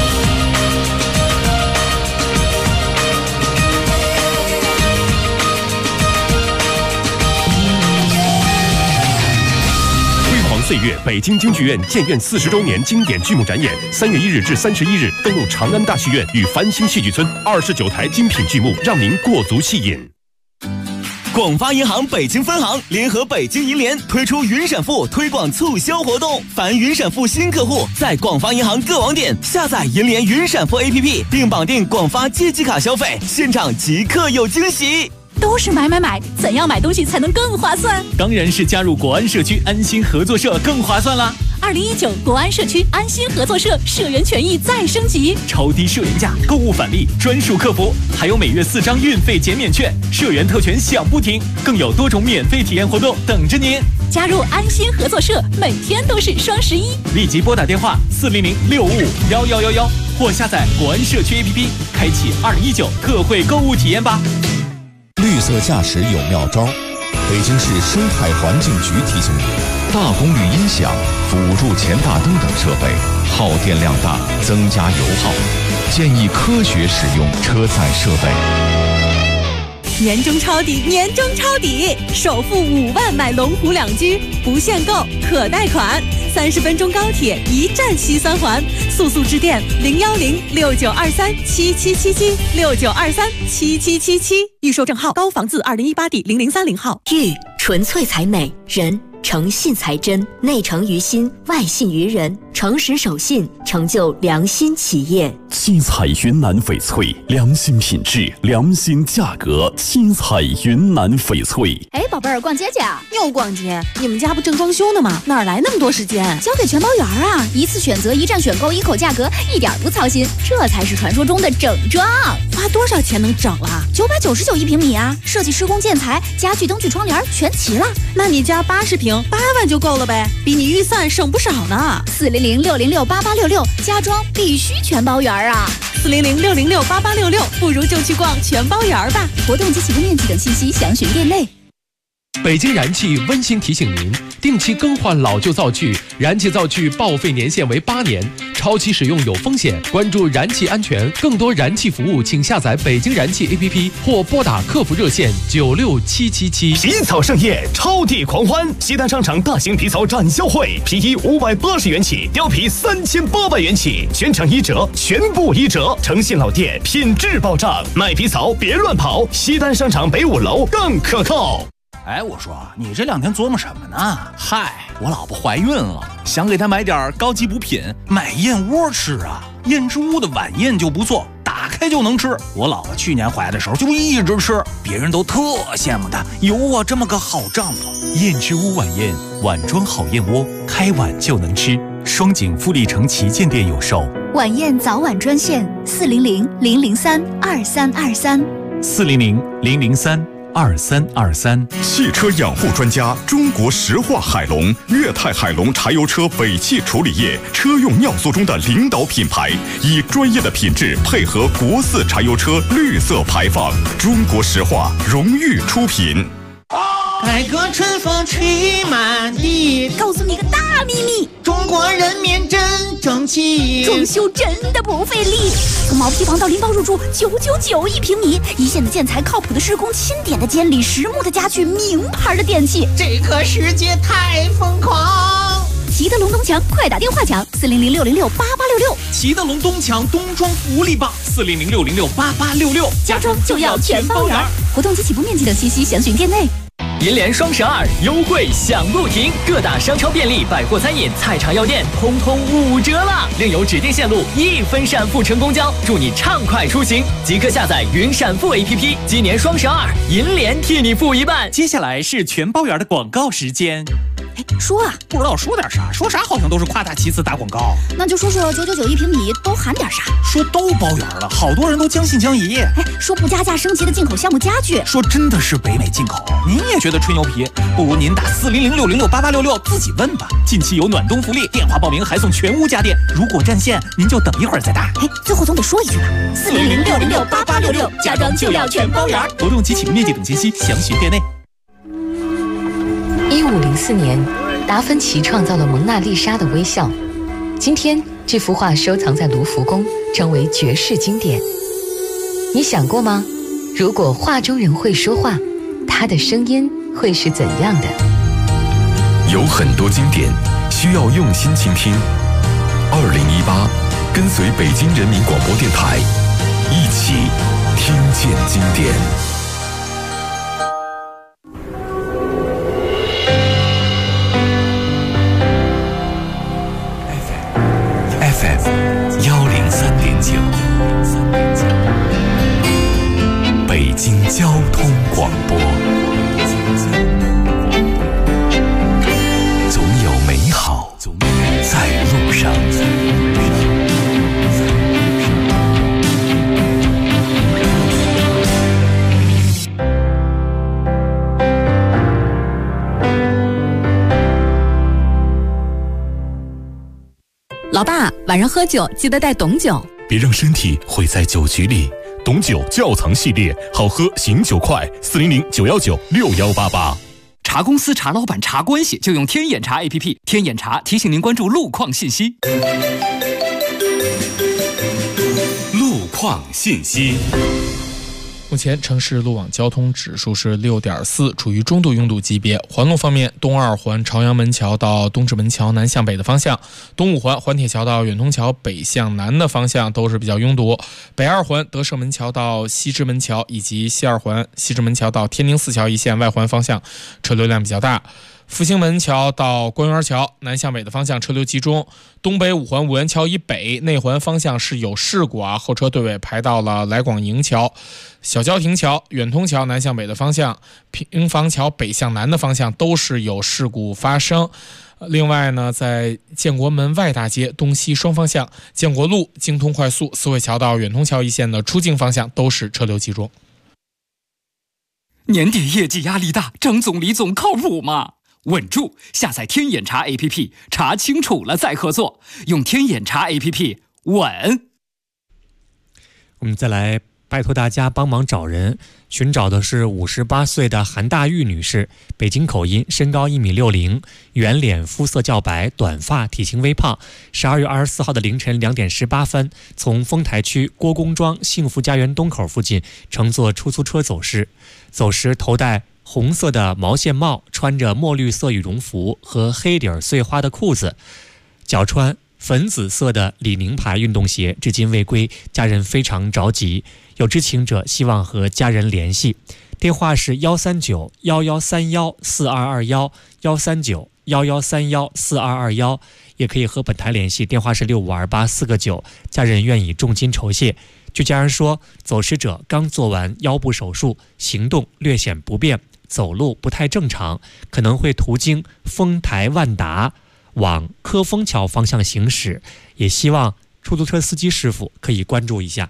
Speaker 13: am.
Speaker 17: 辉煌岁月北京京剧院建院40周年经典剧目展演，3月1日至31日登陆长安大戏院与繁星戏剧村，29台精品剧目，让您过足戏瘾。
Speaker 18: 广发银行北京分行联合北京银联推出云闪付推广促销活动，凡云闪付新客户在广发银行各网点下载银联云闪付 APP， 并绑定广发阶级卡消费，现场即刻有惊喜。
Speaker 12: 都是买，怎样买东西才能更划算？
Speaker 7: 当然是加入国安社区安心合作社更划算啦
Speaker 12: ！2019国安社区安心合作社社员权益再升级，
Speaker 7: 超低社员价、购物返利、专属客服，还有每月4张运费减免券，社员特权享不停，更有多种免费体验活动等着您。
Speaker 12: 加入安心合作社，每天都是双11。
Speaker 7: 立即拨打电话400-655-1111，或下载国安社区 APP， 开启2019特惠购物体验吧。
Speaker 16: 绿色驾驶有妙招，北京市生态环境局提醒你：大功率音响、辅助前大灯等设备耗电量大，增加油耗，建议科学使用车载设备。
Speaker 4: 年终抄底，年终抄底！首付5万买龙湖2G，不限购，可贷款。30分钟高铁，一站西三环，速致电010-6923-7777，6923-7777。预售证号高房字2018D0030号。
Speaker 19: 玉纯粹才美，人诚信才真，内诚于心，外信于人，诚实守信，成就良心企业。
Speaker 20: 七彩云南翡翠，良心品质，良心价格。七彩云南翡翠。
Speaker 21: 哎，宝贝儿，逛街去啊？
Speaker 4: 又逛街？你们家不正装修呢吗？哪来那么多时间？
Speaker 21: 交给全包员啊！一次选择，一站选购，一口价格，一点不操心，这才是传说中的整装。
Speaker 4: 花多少钱能整了
Speaker 21: ？999一平米啊！设计、施工、建材、家具、灯具、窗帘全齐了。
Speaker 4: 那你家80平，8万就够了呗，比你预算省不少呢。
Speaker 21: 400-606-8866，家装必须全包圆。 啊
Speaker 4: ？400-606-8866，不如就去逛全包园吧。
Speaker 21: 活动及起步面积等信息详询店内。
Speaker 1: 北京燃气温馨提醒您，定期更换老旧灶具，燃气灶具报废年限为8年，超期使用有风险。关注燃气安全，更多燃气服务请下载北京燃气 APP 或拨打客服热线96777。
Speaker 22: 皮草盛宴，超地狂欢！西单商场大型皮草展销会，皮衣580元起，貂皮3800元起，全场1折，全部1折。诚信老店，品质保障，买皮草别乱跑。西单商场北5楼更可靠。
Speaker 23: 哎，我说你这2天琢磨什么呢？嗨，我老婆怀孕了，想给她买点高级补品，买燕窝吃啊。燕之屋的晚宴就不错，打开就能吃。我老婆去年怀的时候就一直吃，别人都特羡慕她有我这么个好丈夫。
Speaker 5: 燕之屋晚宴，碗装好燕窝，开碗就能吃。双井富力城旗舰店有售。
Speaker 21: 晚宴早晚专线
Speaker 5: 400-003-2323，400-003-2323。
Speaker 2: 汽车养护专家中国石化海龙粤泰海龙柴油车尾气处理液，车用尿素中的领导品牌，以专业的品质配合国4柴油车绿色排放，中国石化荣誉出品。
Speaker 24: 改革春风吹满地，
Speaker 21: 告诉你个大秘密，
Speaker 24: 中国人民真争气，
Speaker 21: 装修真的不费力。从毛坯房到拎包入住，999一平米，一线的建材，靠谱的施工，钦点的监理，实木的家具，名牌的电器，
Speaker 24: 这个世界太疯狂。
Speaker 21: 齐德龙东墙，快打电话抢400-606-8866。
Speaker 23: 齐德龙东墙冬装福利棒，400-606-8866，
Speaker 21: 家装就要全包圆。活动及起步面积等信息详询店内。
Speaker 25: 银联双12优惠享不停，各大商超便利、百货餐饮、菜场药店通通5折了，另有指定线路1分闪付乘公交，祝你畅快出行！即刻下载云闪付 APP， 今年双12，银联替你付一半。
Speaker 23: 接下来是全包圆的广告时间。
Speaker 21: 说啊，
Speaker 23: 不知道说点啥，说啥好像都是夸大其词打广告。
Speaker 21: 那就说999一平米都含点啥？
Speaker 23: 说都包圆了，好多人都将信将疑。
Speaker 21: 说不加价升级的进口项目家具，
Speaker 23: 说真的是北美进口。您也觉得吹牛皮？不如您打400-606-8866自己问吧。近期有暖冬福利，电话报名还送全屋家电。如果占线，您就等一会儿再打。
Speaker 21: 最后总得说一句吧，400-606-8866，家装就要全包圆。
Speaker 23: 活动及起步面积等信息详询店内。
Speaker 26: 1504年，达芬奇创造了蒙娜丽莎的微笑。今天，这幅画收藏在卢浮宫，成为绝世经典。你想过吗？如果画中人会说话，他的声音会是怎样的？
Speaker 5: 有很多经典需要用心倾听。2018，跟随北京人民广播电台，一起听见经典。FM103.9，北京交通广播。总有美好在路上。
Speaker 4: 老爸，晚上喝酒记得带董酒，
Speaker 17: 别让身体毁在酒局里。董酒窖藏系列，好喝醒酒快，400-919-6188。
Speaker 15: 茶公司、茶老板、茶关系，就用天眼茶 APP。天眼茶提醒您关注路况信息。
Speaker 2: 路况信息。
Speaker 6: 目前城市路网交通指数是6.4，处于中度拥堵级别。环路方面，东二环朝阳门桥到东直门桥南向北的方向，东五环环铁桥到远通桥北向南的方向都是比较拥堵。北二环德胜门桥到西直门桥以及西二环西直门桥到天宁四桥一线外环方向车流量比较大。复兴门桥到官园桥南向北的方向车流集中，东北五环五元桥以北内环方向是有事故啊，后车队尾排到了来广营桥、小郊亭桥、远通桥南向北的方向，平房桥北向南的方向都是有事故发生。另外呢，在建国门外大街东西双方向、建国路、京通快速、四惠桥到远通桥一线的出境方向都是车流集中。
Speaker 15: 年底业绩压力大，张总李总靠谱吗？稳住！下载天眼查 APP， 查清楚了再合作。用天眼查 APP， 稳。
Speaker 3: 们再来拜托大家帮忙找人，寻找的是58岁的韩大玉女士，北京口音，身高1.60米，圆脸，肤色较白，短发，体型微胖。12月24号的凌晨2点18分，从丰台区郭公庄幸福家园东口附近乘坐出租车走失。走时头戴红色的毛线帽，穿着墨绿色羽绒服和黑底碎花的裤子，脚穿粉紫色的李宁牌运动鞋，至今未归，家人非常着急。有知情者希望和家人联系，电话是139-1131-4221，139-1131-4221，也可以和本台联系，电话是6528-4个9，家人愿以重金酬谢。据家人说，走失者刚做完腰部手术，行动略显不便，走路不太正常，可能会途经丰台万达往科丰桥方向行驶，也希望出租车司机师傅可以关注一下。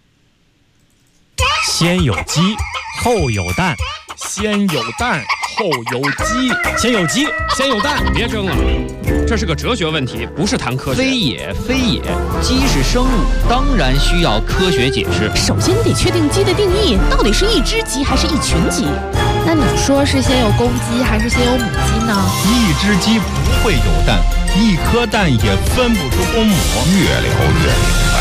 Speaker 3: 先有鸡，后有蛋，
Speaker 6: 先有蛋，后有鸡，
Speaker 3: 先有鸡，
Speaker 6: 先有蛋。
Speaker 1: 别争了，这是个哲学问题，不是谈科学。
Speaker 8: 非也，非也，鸡是生物，当然需要科学解释。
Speaker 21: 首先你得确定鸡的定义，到底是一只鸡还是一群鸡？
Speaker 9: 那你说是先有公鸡还是先有母鸡呢？
Speaker 10: 一只鸡不会有蛋，一颗蛋也分不出公母。
Speaker 16: 越聊越明白。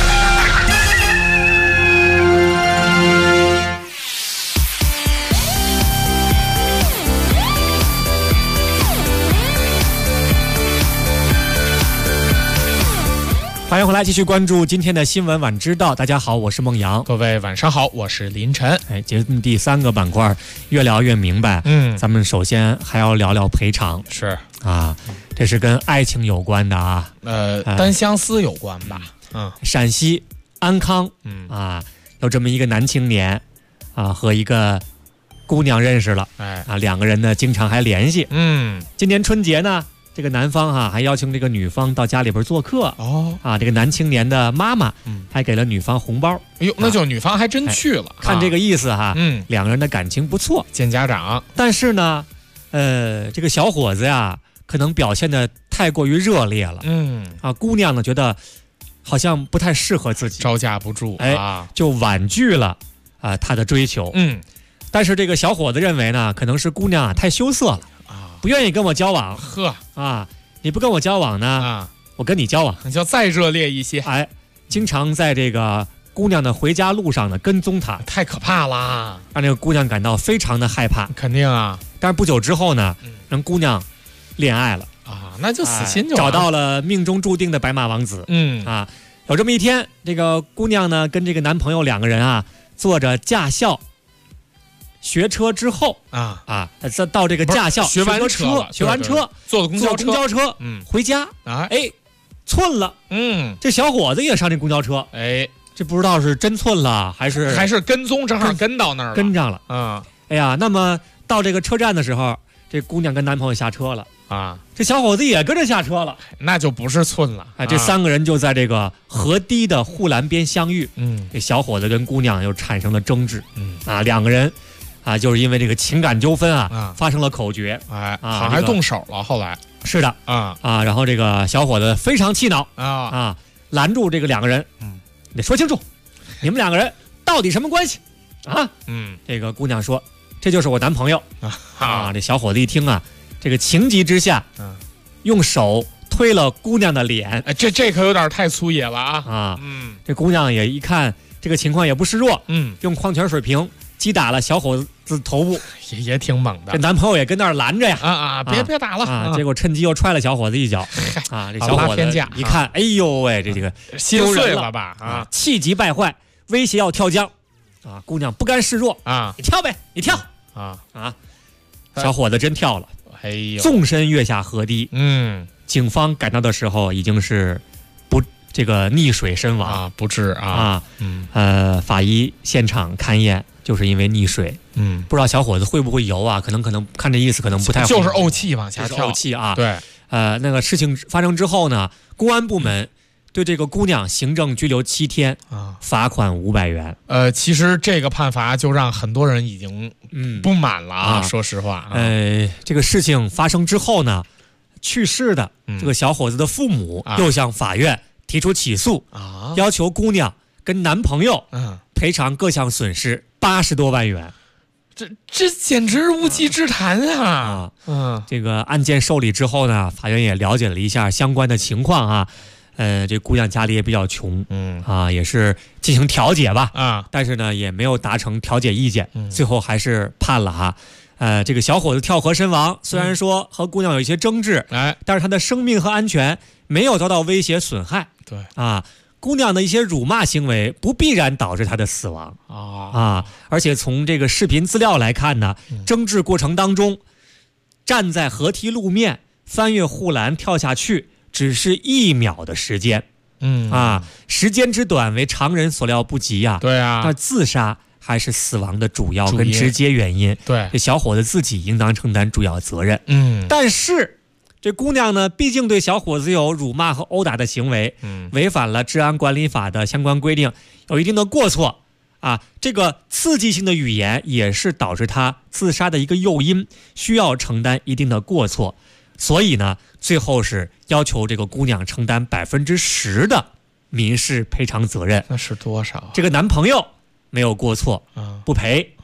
Speaker 3: 欢迎回来，继续关注今天的新闻晚知道。大家好，我是孟阳。
Speaker 6: 各位晚上好，我是林晨。
Speaker 3: 节目第3个板块，越聊越明白。咱们首先还要聊聊赔偿。
Speaker 6: 是
Speaker 3: 啊，这是跟爱情有关的啊。
Speaker 6: 单相思有关吧。
Speaker 3: 陕西安康，有这么一个男青年啊，和一个姑娘认识了。两个人呢经常还联系。今年春节呢，这个男方还邀请这个女方到家里边做客。这个男青年的妈妈还给了女方红包。
Speaker 6: 哎呦，那就女方还真去了。
Speaker 3: 看这个意思两个人的感情不错，
Speaker 6: 见家长。
Speaker 3: 但是呢，这个小伙子呀，可能表现的太过于热烈了。姑娘呢觉得好像不太适合自己，
Speaker 6: 招架不住
Speaker 3: 就婉拒了他的追求。但是这个小伙子认为呢，可能是姑娘太羞涩了。不愿意跟我交往，你不跟我交往呢，我跟你交往，
Speaker 6: 那就再热烈一些。
Speaker 3: 经常在这个姑娘的回家路上呢跟踪她，
Speaker 6: 太可怕啦，
Speaker 3: 让这个姑娘感到非常的害怕。
Speaker 6: 肯定啊，
Speaker 3: 但是不久之后呢，让姑娘恋爱了
Speaker 6: 那就死心就
Speaker 3: 找到了命中注定的白马王子。有这么一天，这个姑娘呢跟这个男朋友两个人坐着驾校学车之后再到这个驾校
Speaker 6: 学完车坐的公交
Speaker 3: 车回家寸了。这小伙子也上这公交车，这不知道是真寸了还是
Speaker 6: 跟踪，正好跟到那儿了，
Speaker 3: 跟上了。那么到这个车站的时候，这姑娘跟男朋友下车了这小伙子也跟着下车了，
Speaker 6: 那就不是寸了。
Speaker 3: 这3个人就在这个河堤的护栏边相遇。这小伙子跟姑娘又产生了争执。两个人就是因为这个情感纠纷发生了口角。
Speaker 6: 好像还动手了。后来
Speaker 3: 是的然后这个小伙子非常气恼拦住这个两个人，你得说清楚，你们两个人到底什么关系这个姑娘说，这就是我男朋友这小伙子一听这个情急之下用手推了姑娘的脸。
Speaker 6: 这可有点太粗野了
Speaker 3: 这姑娘也一看这个情况也不示弱，用矿泉水瓶击打了小伙子头部，
Speaker 6: 也挺猛的。
Speaker 3: 这男朋友也跟那儿拦着呀
Speaker 6: 别打了
Speaker 3: 结果趁机又踹了小伙子一脚这小伙子一看哎呦喂，这个
Speaker 6: 心碎了吧
Speaker 3: 气急败坏，威胁要跳江姑娘不甘示弱你跳呗，你跳小伙子真跳了，纵身跃下河堤。警方赶到的时候已经是溺水身亡
Speaker 6: 不治
Speaker 3: 法医现场勘验就是因为溺水。不知道小伙子会不会游可能看这意思可能不太会，
Speaker 6: 就是怄气往下跳，
Speaker 3: 怄气
Speaker 6: 对。
Speaker 3: 那个事情发生之后呢，公安部门对这个姑娘行政拘留7天罚款500元。
Speaker 6: 其实这个判罚就让很多人已经不满了说实话。
Speaker 3: 这个事情发生之后呢，去世的这个小伙子的父母又向法院提出起诉要求姑娘跟男朋友赔偿各项损失80多万元。
Speaker 6: 这简直无稽之谈啊！
Speaker 3: 这个案件受理之后呢，法院也了解了一下相关的情况啊。这姑娘家里也比较穷，也是进行调解吧，但是呢也没有达成调解意见，最后还是判了哈。这个小伙子跳河身亡，虽然说和姑娘有一些争执，但是他的生命和安全没有遭到威胁损害。
Speaker 6: 对
Speaker 3: 姑娘的一些辱骂行为不必然导致她的死亡而且从这个视频资料来看呢，争执过程当中，站在河堤路面翻越护栏跳下去，只是1秒的时间，时间之短为常人所料不及啊。
Speaker 6: 对啊，
Speaker 3: 那自杀还是死亡的主要跟直接原因。
Speaker 6: 对，
Speaker 3: 这小伙子自己应当承担主要责任。但是这姑娘呢，毕竟对小伙子有辱骂和殴打的行为，违反了治安管理法的相关规定，有一定的过错这个刺激性的语言也是导致他自杀的一个诱因，需要承担一定的过错。所以呢，最后是要求这个姑娘承担10%的民事赔偿责任。
Speaker 6: 那是多少？这
Speaker 3: 个男朋友没有过错，不赔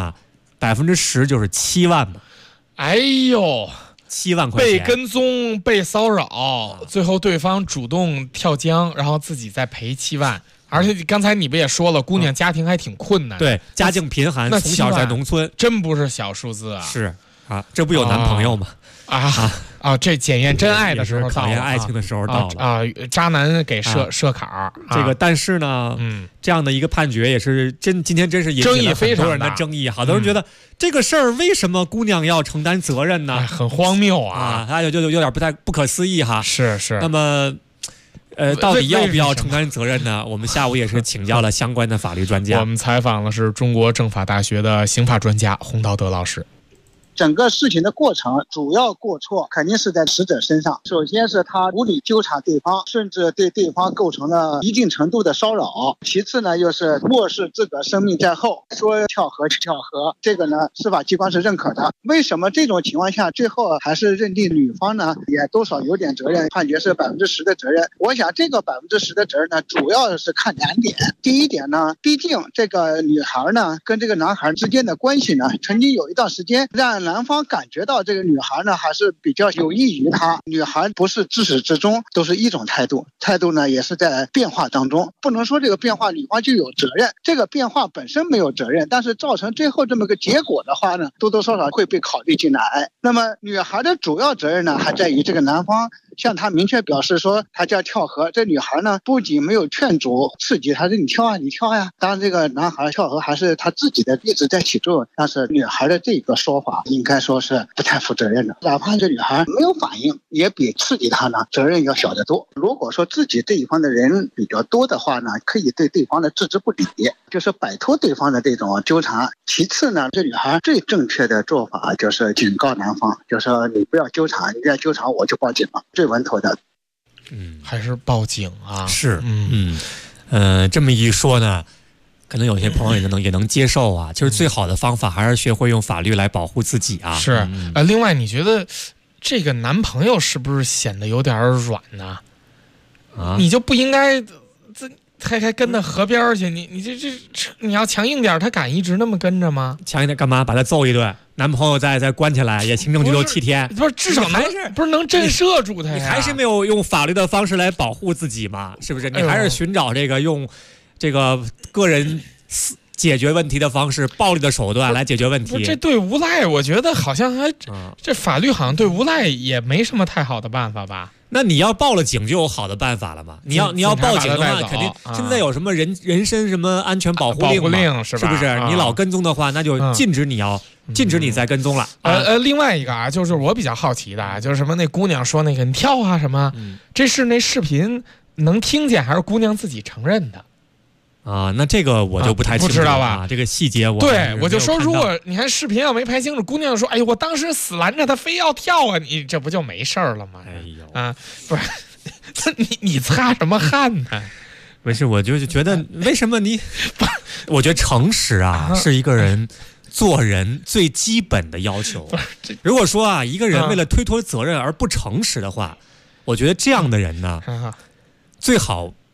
Speaker 3: 10%就是7万嘛。
Speaker 6: 哎呦
Speaker 3: ，7万块钱，
Speaker 6: 被跟踪、被骚扰，最后对方主动跳江，然后自己再赔7万。而且刚才你不也说了，姑娘家庭还挺困难，
Speaker 3: 对，家境贫寒，从小在农村，
Speaker 6: 真不是小数字啊。
Speaker 3: 是这不有男朋友吗？
Speaker 6: 这检验真爱的时候到了，
Speaker 3: 考验爱情的时候到了
Speaker 6: 渣男给设坎儿。
Speaker 3: 这个，但是呢，这样的一个判决也是今天真是引起了很多人的争议。好多人觉得这个事儿为什么姑娘要承担责任呢？
Speaker 6: 很荒谬啊！
Speaker 3: 他就有点不可思议哈。
Speaker 6: 是。
Speaker 3: 那么，到底要不要承担责任呢？我们下午也是请教了相关的法律专家。
Speaker 6: 我们采访的是中国政法大学的刑法专家洪道德老师。
Speaker 7: 整个事情的过程，主要过错肯定是在死者身上。首先是他无理纠缠对方，甚至对对方构成了一定程度的骚扰。其次呢，又是漠视自个生命在后，说跳河就跳河，这个呢，司法机关是认可的。为什么这种情况下最后还是认定女方呢也多少有点责任，判决是10%的责任？我想这个10%的责任呢，主要是看2点。第一点呢，毕竟这个女孩呢跟这个男孩之间的关系呢，曾经有一段时间让男方感觉到这个女孩呢还是比较有益于他，女孩不是自始至终都是一种态度呢也是在变化当中，不能说这个变化女方就有责任，这个变化本身没有责任，但是造成最后这么个结果的话呢，多多少少会被考虑进来。那么女孩的主要责任呢，还在于这个男方向她明确表示说她叫跳河，这女孩呢不仅没有劝阻刺激她，说你跳啊你跳呀，当然这个男孩跳河还是他自己的意志在起作用，但是女孩的这个说法应该说是不太负责任的。哪怕这女孩没有反应，也比刺激她呢责任要小得多。如果说自己这一方的人比较多的话呢，可以对对方的置之不理，就是摆脱对方的这种纠缠。其次呢，这女孩最正确的做法就是警告男方，就是说你不要纠缠，你再纠缠我就报警了，最稳妥的。
Speaker 6: 还是报警啊？
Speaker 3: 是，这么一说呢，可能有些朋友也能接受啊。就是最好的方法还是学会用法律来保护自己啊。
Speaker 6: 是，另外你觉得这个男朋友是不是显得有点软呢？你就不应该还跟到河边去？你你要强硬点，他敢一直那么跟着吗？
Speaker 3: 强硬点干嘛？把他揍一顿，男朋友再关起来，也行政拘留7天。
Speaker 6: 不是，至少能震慑住他呀？
Speaker 3: 你还是没有用法律的方式来保护自己嘛？是不是？你还是寻找这个用这个个人解决问题的方式，暴力的手段来解决问题。
Speaker 6: 这对无赖，我觉得好像这法律好像对无赖也没什么太好的办法吧？
Speaker 3: 那你要报了警就有好的办法了嘛？你要报警的话，肯定现在有什么人身什么安全保护令
Speaker 6: 是
Speaker 3: 不是？你老跟踪的话，那就禁止你再跟踪了。
Speaker 6: 另外一个啊，就是我比较好奇的啊，就是什么那姑娘说那个你跳啊什么，这是那视频能听见还是姑娘自己承认的？
Speaker 3: 那这个我就不太清楚
Speaker 6: 不知道吧？
Speaker 3: 这个细节
Speaker 6: 我就说，如果你看视频要没拍清楚，姑娘说：“哎呦，我当时死拦着他，非要跳啊！”你这不就没事了吗？
Speaker 3: 哎呦
Speaker 6: 不是，你擦什么汗呢？
Speaker 3: 不是，我就觉得为什么你？我觉得诚实啊，是一个人做人最基本的要求。如果说一个人为了推脱责任而不诚实的话，我觉得这样的人呢，最好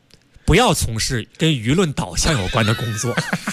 Speaker 3: 不要从事跟舆论导向有关的工作。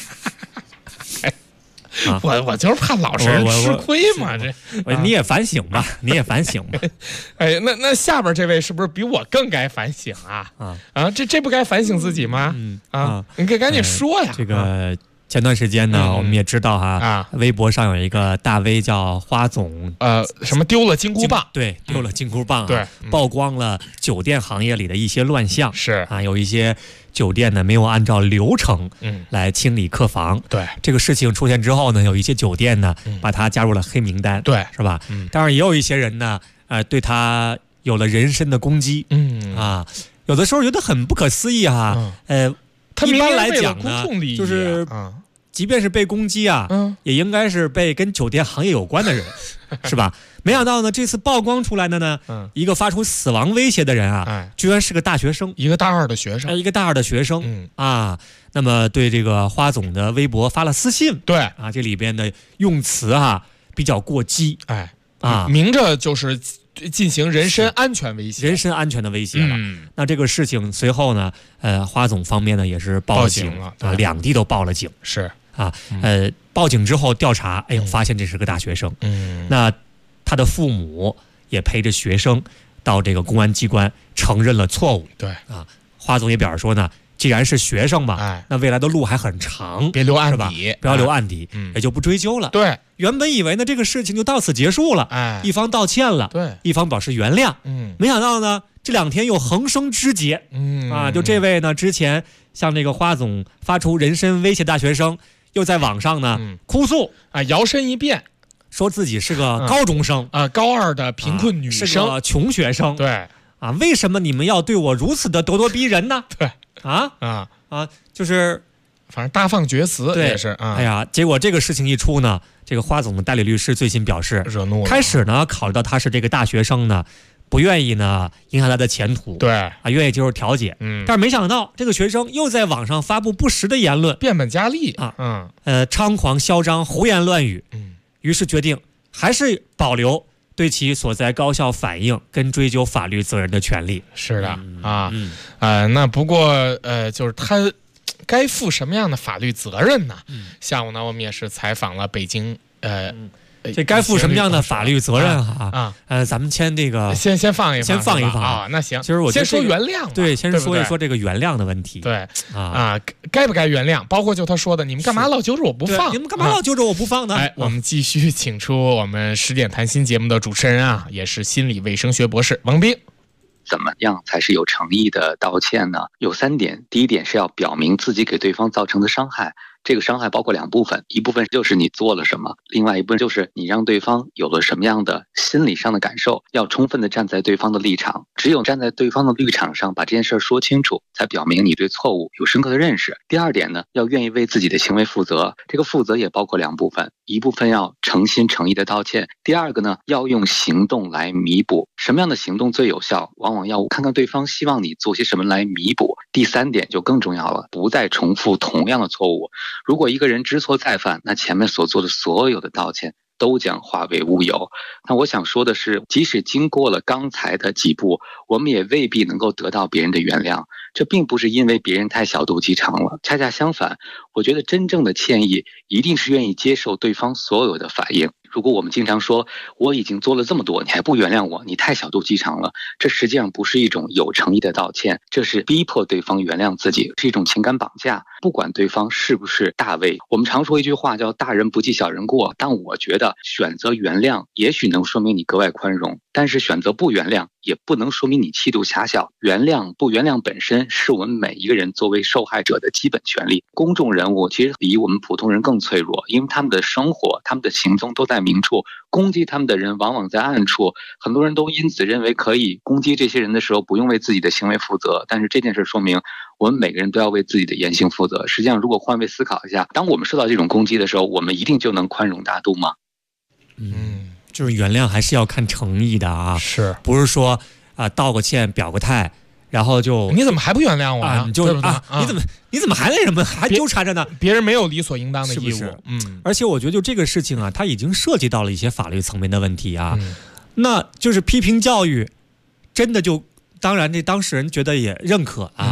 Speaker 6: 啊、我就是怕老实人吃亏嘛，
Speaker 3: 你也反省吧，你也反省吧。
Speaker 6: 哎，那下边这位是不是比我更该反省啊？这不该反省自己吗？你赶紧说呀。
Speaker 3: 这个前段时间呢，我们也知道微博上有一个大 V 叫花总，
Speaker 6: 什么丢了金箍棒？
Speaker 3: 对，丢了金箍棒，
Speaker 6: 对，
Speaker 3: 曝光了酒店行业里的一些乱象，
Speaker 6: 是
Speaker 3: 有一些酒店呢没有按照流程来清理客房，
Speaker 6: 对，
Speaker 3: 这个事情出现之后呢，有一些酒店呢把他加入了黑名单，
Speaker 6: 对，
Speaker 3: 是吧？当然也有一些人呢，对他有了人身的攻击，有的时候觉得很不可思议
Speaker 6: 他
Speaker 3: 一般来讲呢，就是即便是被攻击也应该是被跟酒店行业有关的人，是吧？没想到呢，这次曝光出来的呢，一个发出死亡威胁的人居然是个大学生，
Speaker 6: 一个大二的学生，
Speaker 3: 那么对这个花总的微博发了私信，
Speaker 6: 对
Speaker 3: 这里边的用词比较过激，
Speaker 6: 明着就是进行人身安全威胁，
Speaker 3: 人身安全的威胁了。那这个事情随后呢，花总方面呢也是报警
Speaker 6: 了，
Speaker 3: 两地都报了警，
Speaker 6: 是
Speaker 3: 报警之后调查，发现这是个大学生，那他的父母也陪着学生到这个公安机关承认了错误，
Speaker 6: 对
Speaker 3: 花总也表示说呢，既然是学生嘛，那未来的路还很长，
Speaker 6: 别留案底，
Speaker 3: 不要留案底，也就不追究了。
Speaker 6: 对，
Speaker 3: 原本以为呢这个事情就到此结束了，一方道歉了，
Speaker 6: 对，
Speaker 3: 一方表示原谅，没想到呢这2天又横生枝节，就这位呢之前向这个花总发出人身威胁大学生，又在网上呢哭诉
Speaker 6: 摇身一变，
Speaker 3: 说自己是个高中生
Speaker 6: 高2的贫困女生，
Speaker 3: 是个穷学生，
Speaker 6: 对
Speaker 3: 为什么你们要对我如此的咄咄逼人呢？
Speaker 6: 对
Speaker 3: 就是
Speaker 6: 反正大放厥词也是
Speaker 3: 结果这个事情一出呢，这个花总的代理律师最新表示，
Speaker 6: 惹怒了，
Speaker 3: 开始呢考虑到他是这个大学生呢，不愿意呢影响他的前途，
Speaker 6: 对
Speaker 3: 愿意接受调解，但是没想到这个学生又在网上发布不实的言论，
Speaker 6: 变本加厉
Speaker 3: 猖狂嚣张，胡言乱语，于是决定还是保留对其所在高校反映跟追究法律责任的权利。
Speaker 6: 是的那不过就是他该负什么样的法律责任呢？下午呢我们也是采访了北京
Speaker 3: 这该负什么样的法律责任咱们先这个
Speaker 6: 先放一
Speaker 3: 放
Speaker 6: 那行，
Speaker 3: 其实我
Speaker 6: 先说原谅，
Speaker 3: 对，先说一说这个原谅的问题，
Speaker 6: 对该不该原谅？包括就他说的，你们干嘛老揪着我不放？
Speaker 3: 你们干嘛老揪着我不放呢？
Speaker 6: 我们继续请出我们10点谈心节目的主持人也是心理卫生学博士王斌。
Speaker 11: 怎么样才是有诚意的道歉呢？有3点，第一点是要表明自己给对方造成的伤害。这个伤害包括2部分，一部分就是你做了什么，另外一部分就是你让对方有了什么样的心理上的感受，要充分的站在对方的立场，只有站在对方的立场上把这件事说清楚，才表明你对错误有深刻的认识。第2点呢，要愿意为自己的行为负责，这个负责也包括2部分，一部分要诚心诚意的道歉，第2个呢，要用行动来弥补。什么样的行动最有效？往往要看看对方希望你做些什么来弥补。第3点就更重要了，不再重复同样的错误。如果一个人知错再犯，那前面所做的所有的道歉都将化为乌有。那我想说的是，即使经过了刚才的几步，我们也未必能够得到别人的原谅。这并不是因为别人太小肚鸡肠了，恰恰相反，我觉得真正的歉意一定是愿意接受对方所有的反应。如果我们经常说我已经做了这么多，你还不原谅我，你太小肚鸡肠了，这实际上不是一种有诚意的道歉，这是逼迫对方原谅自己，是一种情感绑架。不管对方是不是大卫，我们常说一句话叫大人不计小人过，但我觉得选择原谅也许能说明你格外宽容，但是选择不原谅也不能说明你气度狭小。原谅不原谅本身是我们每一个人作为受害者的基本权利。公众人物其实比我们普通人更脆弱，因为他们的生活他们的行踪都在明处，攻击他们的人往往在暗处。很多人都因此认为可以攻击这些人的时候不用为自己的行为负责，但是这件事说明我们每个人都要为自己的言行负责。实际上如果换位思考一下，当我们受到这种攻击的时候，我们一定就能宽容大度吗？
Speaker 3: 就是原谅还是要看诚意的
Speaker 6: 是
Speaker 3: 不是说道个歉表个态然后就
Speaker 6: 你怎么还不原谅我呀？
Speaker 3: 你就你怎么还那什么还纠缠着呢？
Speaker 6: 别人没有理所应当的义务，
Speaker 3: 是而且我觉得就这个事情它已经涉及到了一些法律层面的问题那就是批评教育真的就当然这当事人觉得也认可但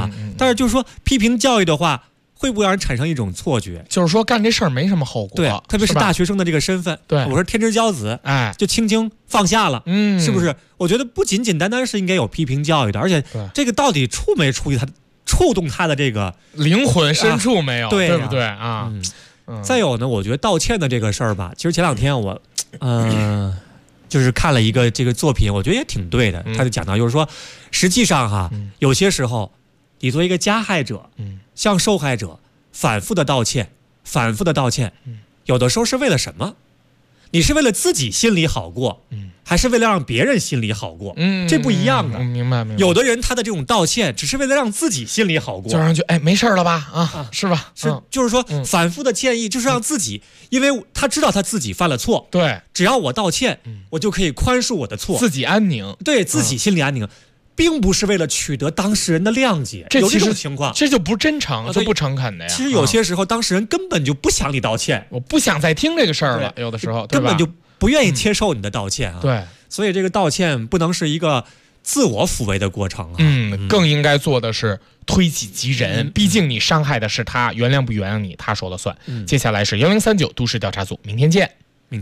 Speaker 3: 但是就是说批评教育的话，会不会让人产生一种错觉？
Speaker 6: 就是说干这事儿没什么后果。
Speaker 3: 对，特别是大学生的这个身份，
Speaker 6: 对，
Speaker 3: 我说天之骄子，就轻轻放下了，是不是？我觉得不仅仅单单是应该有批评教育的，而且这个到底触没触动他的这个
Speaker 6: 灵魂深处没有，对不对
Speaker 3: 啊？再有呢，我觉得道歉的这个事儿吧，其实前两天我，就是看了一个这个作品，我觉得也挺对的。他就讲到，就是说，实际上哈，有些时候，你作为一个加害者，向受害者反复的道歉，有的时候是为了什么？你是为了自己心里好过，还是为了让别人心里好过？这不一样的。
Speaker 6: 明白。
Speaker 3: 有的人他的这种道歉，只是为了让自己心里好过，
Speaker 6: 就让没事了吧？是吧？
Speaker 3: 就是说反复的建议，就是让自己，因为他知道他自己犯了错，
Speaker 6: 对，
Speaker 3: 只要我道歉，我就可以宽恕我的错，
Speaker 6: 自己安宁，
Speaker 3: 对自己心里安宁。并不是为了取得当事人的谅解，有这种情况，
Speaker 6: 这就不真诚，就不诚恳的呀。
Speaker 3: 其实有些时候，当事人根本就不想你道歉，
Speaker 6: 我不想再听这个事儿了。有的时候
Speaker 3: 根本就不愿意接受你的道歉啊。
Speaker 6: 对，
Speaker 3: 所以这个道歉不能是一个自我抚慰的过程啊。
Speaker 6: 更应该做的是推己及人。毕竟你伤害的是他，原谅不原谅你，他说了算。接下来是1039都市调查组，明天见。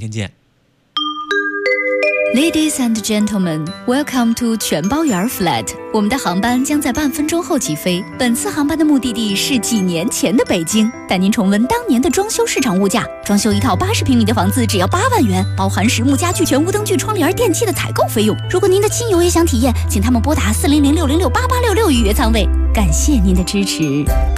Speaker 21: Ladies and gentlemen, welcome to 全包圆 flat。我们的航班将在半分钟后起飞。本次航班的目的地是几年前的北京，带您重温当年的装修市场物价。装修一套80平米的房子只要8万元，包含实木家具、全屋灯具、窗帘、电器的采购费用。如果您的亲友也想体验，请他们拨打400-606-8866预约舱位。感谢您的支持。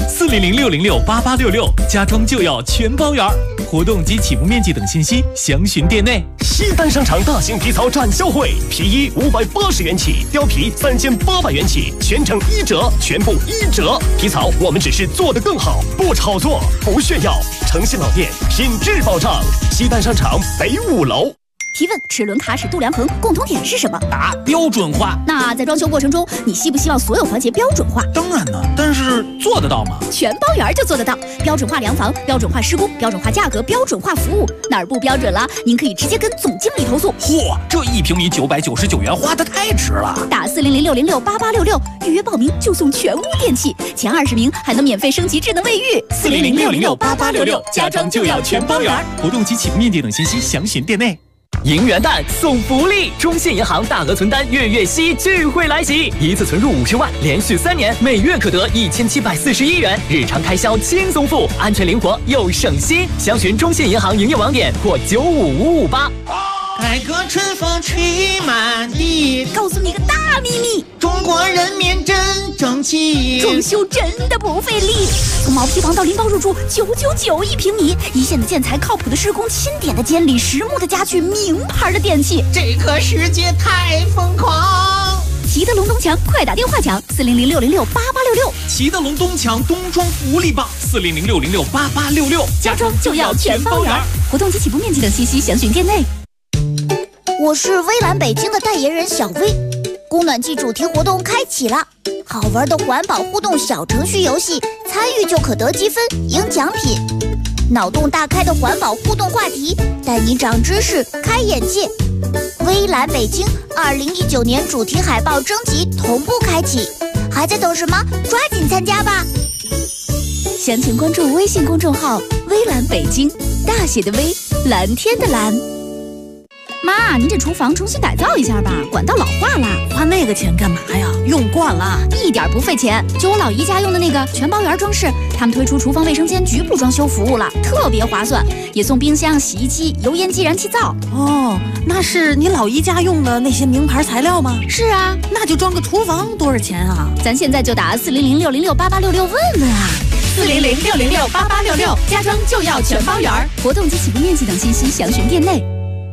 Speaker 25: 400-606-8866，家装就要全包圆。活动及起步面积等信息详询店内。
Speaker 22: 西单商场大型皮草展销会，皮衣580元起，貂皮3800元起，全程1折，全部1折。皮草我们只是做得更好，不炒作，不炫耀。诚信老店，品质保障。西单商场北5楼。
Speaker 21: 提问：齿轮、卡尺、度量衡共同点是什么？
Speaker 23: 答：标准化。
Speaker 21: 那在装修过程中，你希不希望所有环节标准化？
Speaker 23: 当然呢，但是做得到吗？
Speaker 21: 全包圆就做得到，标准化量房、标准化施工、标准化价格、标准化服务，哪儿不标准了，您可以直接跟总经理投诉。
Speaker 23: 嚯，这1平米999元花得太值了！
Speaker 21: 打400-606-8866预约报名就送全屋电器，前20名还能免费升级智能卫浴。
Speaker 25: 400-606-8866，家装就要全包圆。活动及起步面积等信息详询店内。迎元旦送福利，中信银行大额存单月息聚会来袭，一次存入50万，连续3年，每月可得1741元，日常开销轻松付，安全灵活又省心。详询中信银行营业网点或95558。
Speaker 24: 改革春风吹满地，
Speaker 21: 告诉你个大秘密，
Speaker 24: 中国人民真争气，
Speaker 21: 装修真的不费力，从毛坯房到拎包入住999一平米，一线的建材，靠谱的施工，钦点的监理，实木的家具，名牌的电器，
Speaker 24: 这个世界太疯狂。
Speaker 21: 齐德龙东墙，快打电话抢400-606-8866，
Speaker 23: 齐德龙东墙冬装福利棒，400-606-8866，
Speaker 21: 家装就要全包圆。活动及起步面积等信息详询店内。 我是微蓝北京的代言人小薇，供暖季主题活动开启了，好玩的环保互动小程序游戏，参与就可得积分赢奖品，脑洞大开的环保互动话题，带你长知识开眼界。微蓝北京2019年主题海报征集同步开启，还在等什么？抓紧参加吧！详情关注微信公众号微蓝北京，大写的微，蓝天的蓝。妈，您这厨房重新改造一下吧，管道老化了。
Speaker 12: 花那个钱干嘛呀？用惯了，
Speaker 21: 一点不费钱。就我老姨家用的那个全包圆装饰，他们推出厨房卫生间局部装修服务了，特别划算，也送冰箱、洗衣机、油烟机、燃气灶。
Speaker 12: 哦，那是你老姨家用的那些名牌材料吗？
Speaker 21: 是啊，
Speaker 12: 那就装个厨房多少钱啊？ 咱
Speaker 21: 现在就打400-606-8866问问啊。
Speaker 12: 400-606-8866，家装就要全包圆。
Speaker 21: 活动及起步面积等信息详询店内。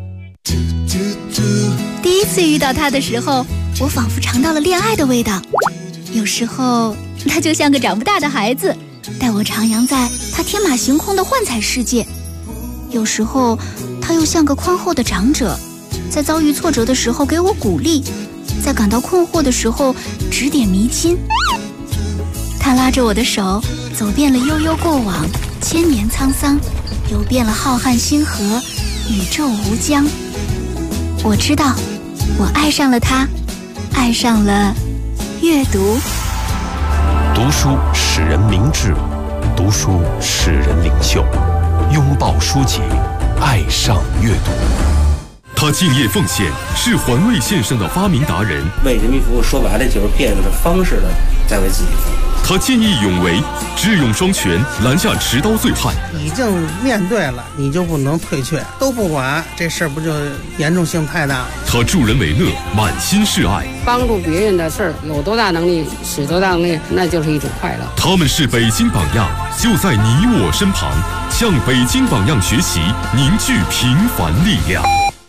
Speaker 21: 第一次遇到他的时候，我仿佛尝到了恋爱的味道。有时候他就像个长不大的孩子，带我徜徉在他天马行空的幻彩世界。有时候他又像个宽厚的长者，在遭遇挫折的时候给我鼓励，在感到困惑的时候指点迷津。他拉着我的手，走遍了悠悠过往，千年沧桑，游遍了浩瀚星河，宇宙无疆。我知道，我爱上了他，爱上了阅读。
Speaker 17: 读书使人明智，读书使人领袖。拥抱书籍，爱上阅读。
Speaker 2: 他敬业奉献，是环卫线上的发明达人。
Speaker 13: 为人民服务，说白了就是变着方式的在为自己服务。
Speaker 2: 他见义勇为，智勇双全，拦下持刀醉汉。
Speaker 14: 已经面对了，你就不能退却，都不管，这事儿不就严重性太大了？
Speaker 2: 他助人为乐，满心是爱。
Speaker 18: 帮助别人的事儿，有多大能力使多大能力，那就是一种快乐。
Speaker 2: 他们是北京榜样，就在你我身旁，向北京榜样学习，凝聚平凡力量。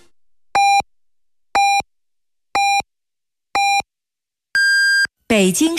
Speaker 19: 北京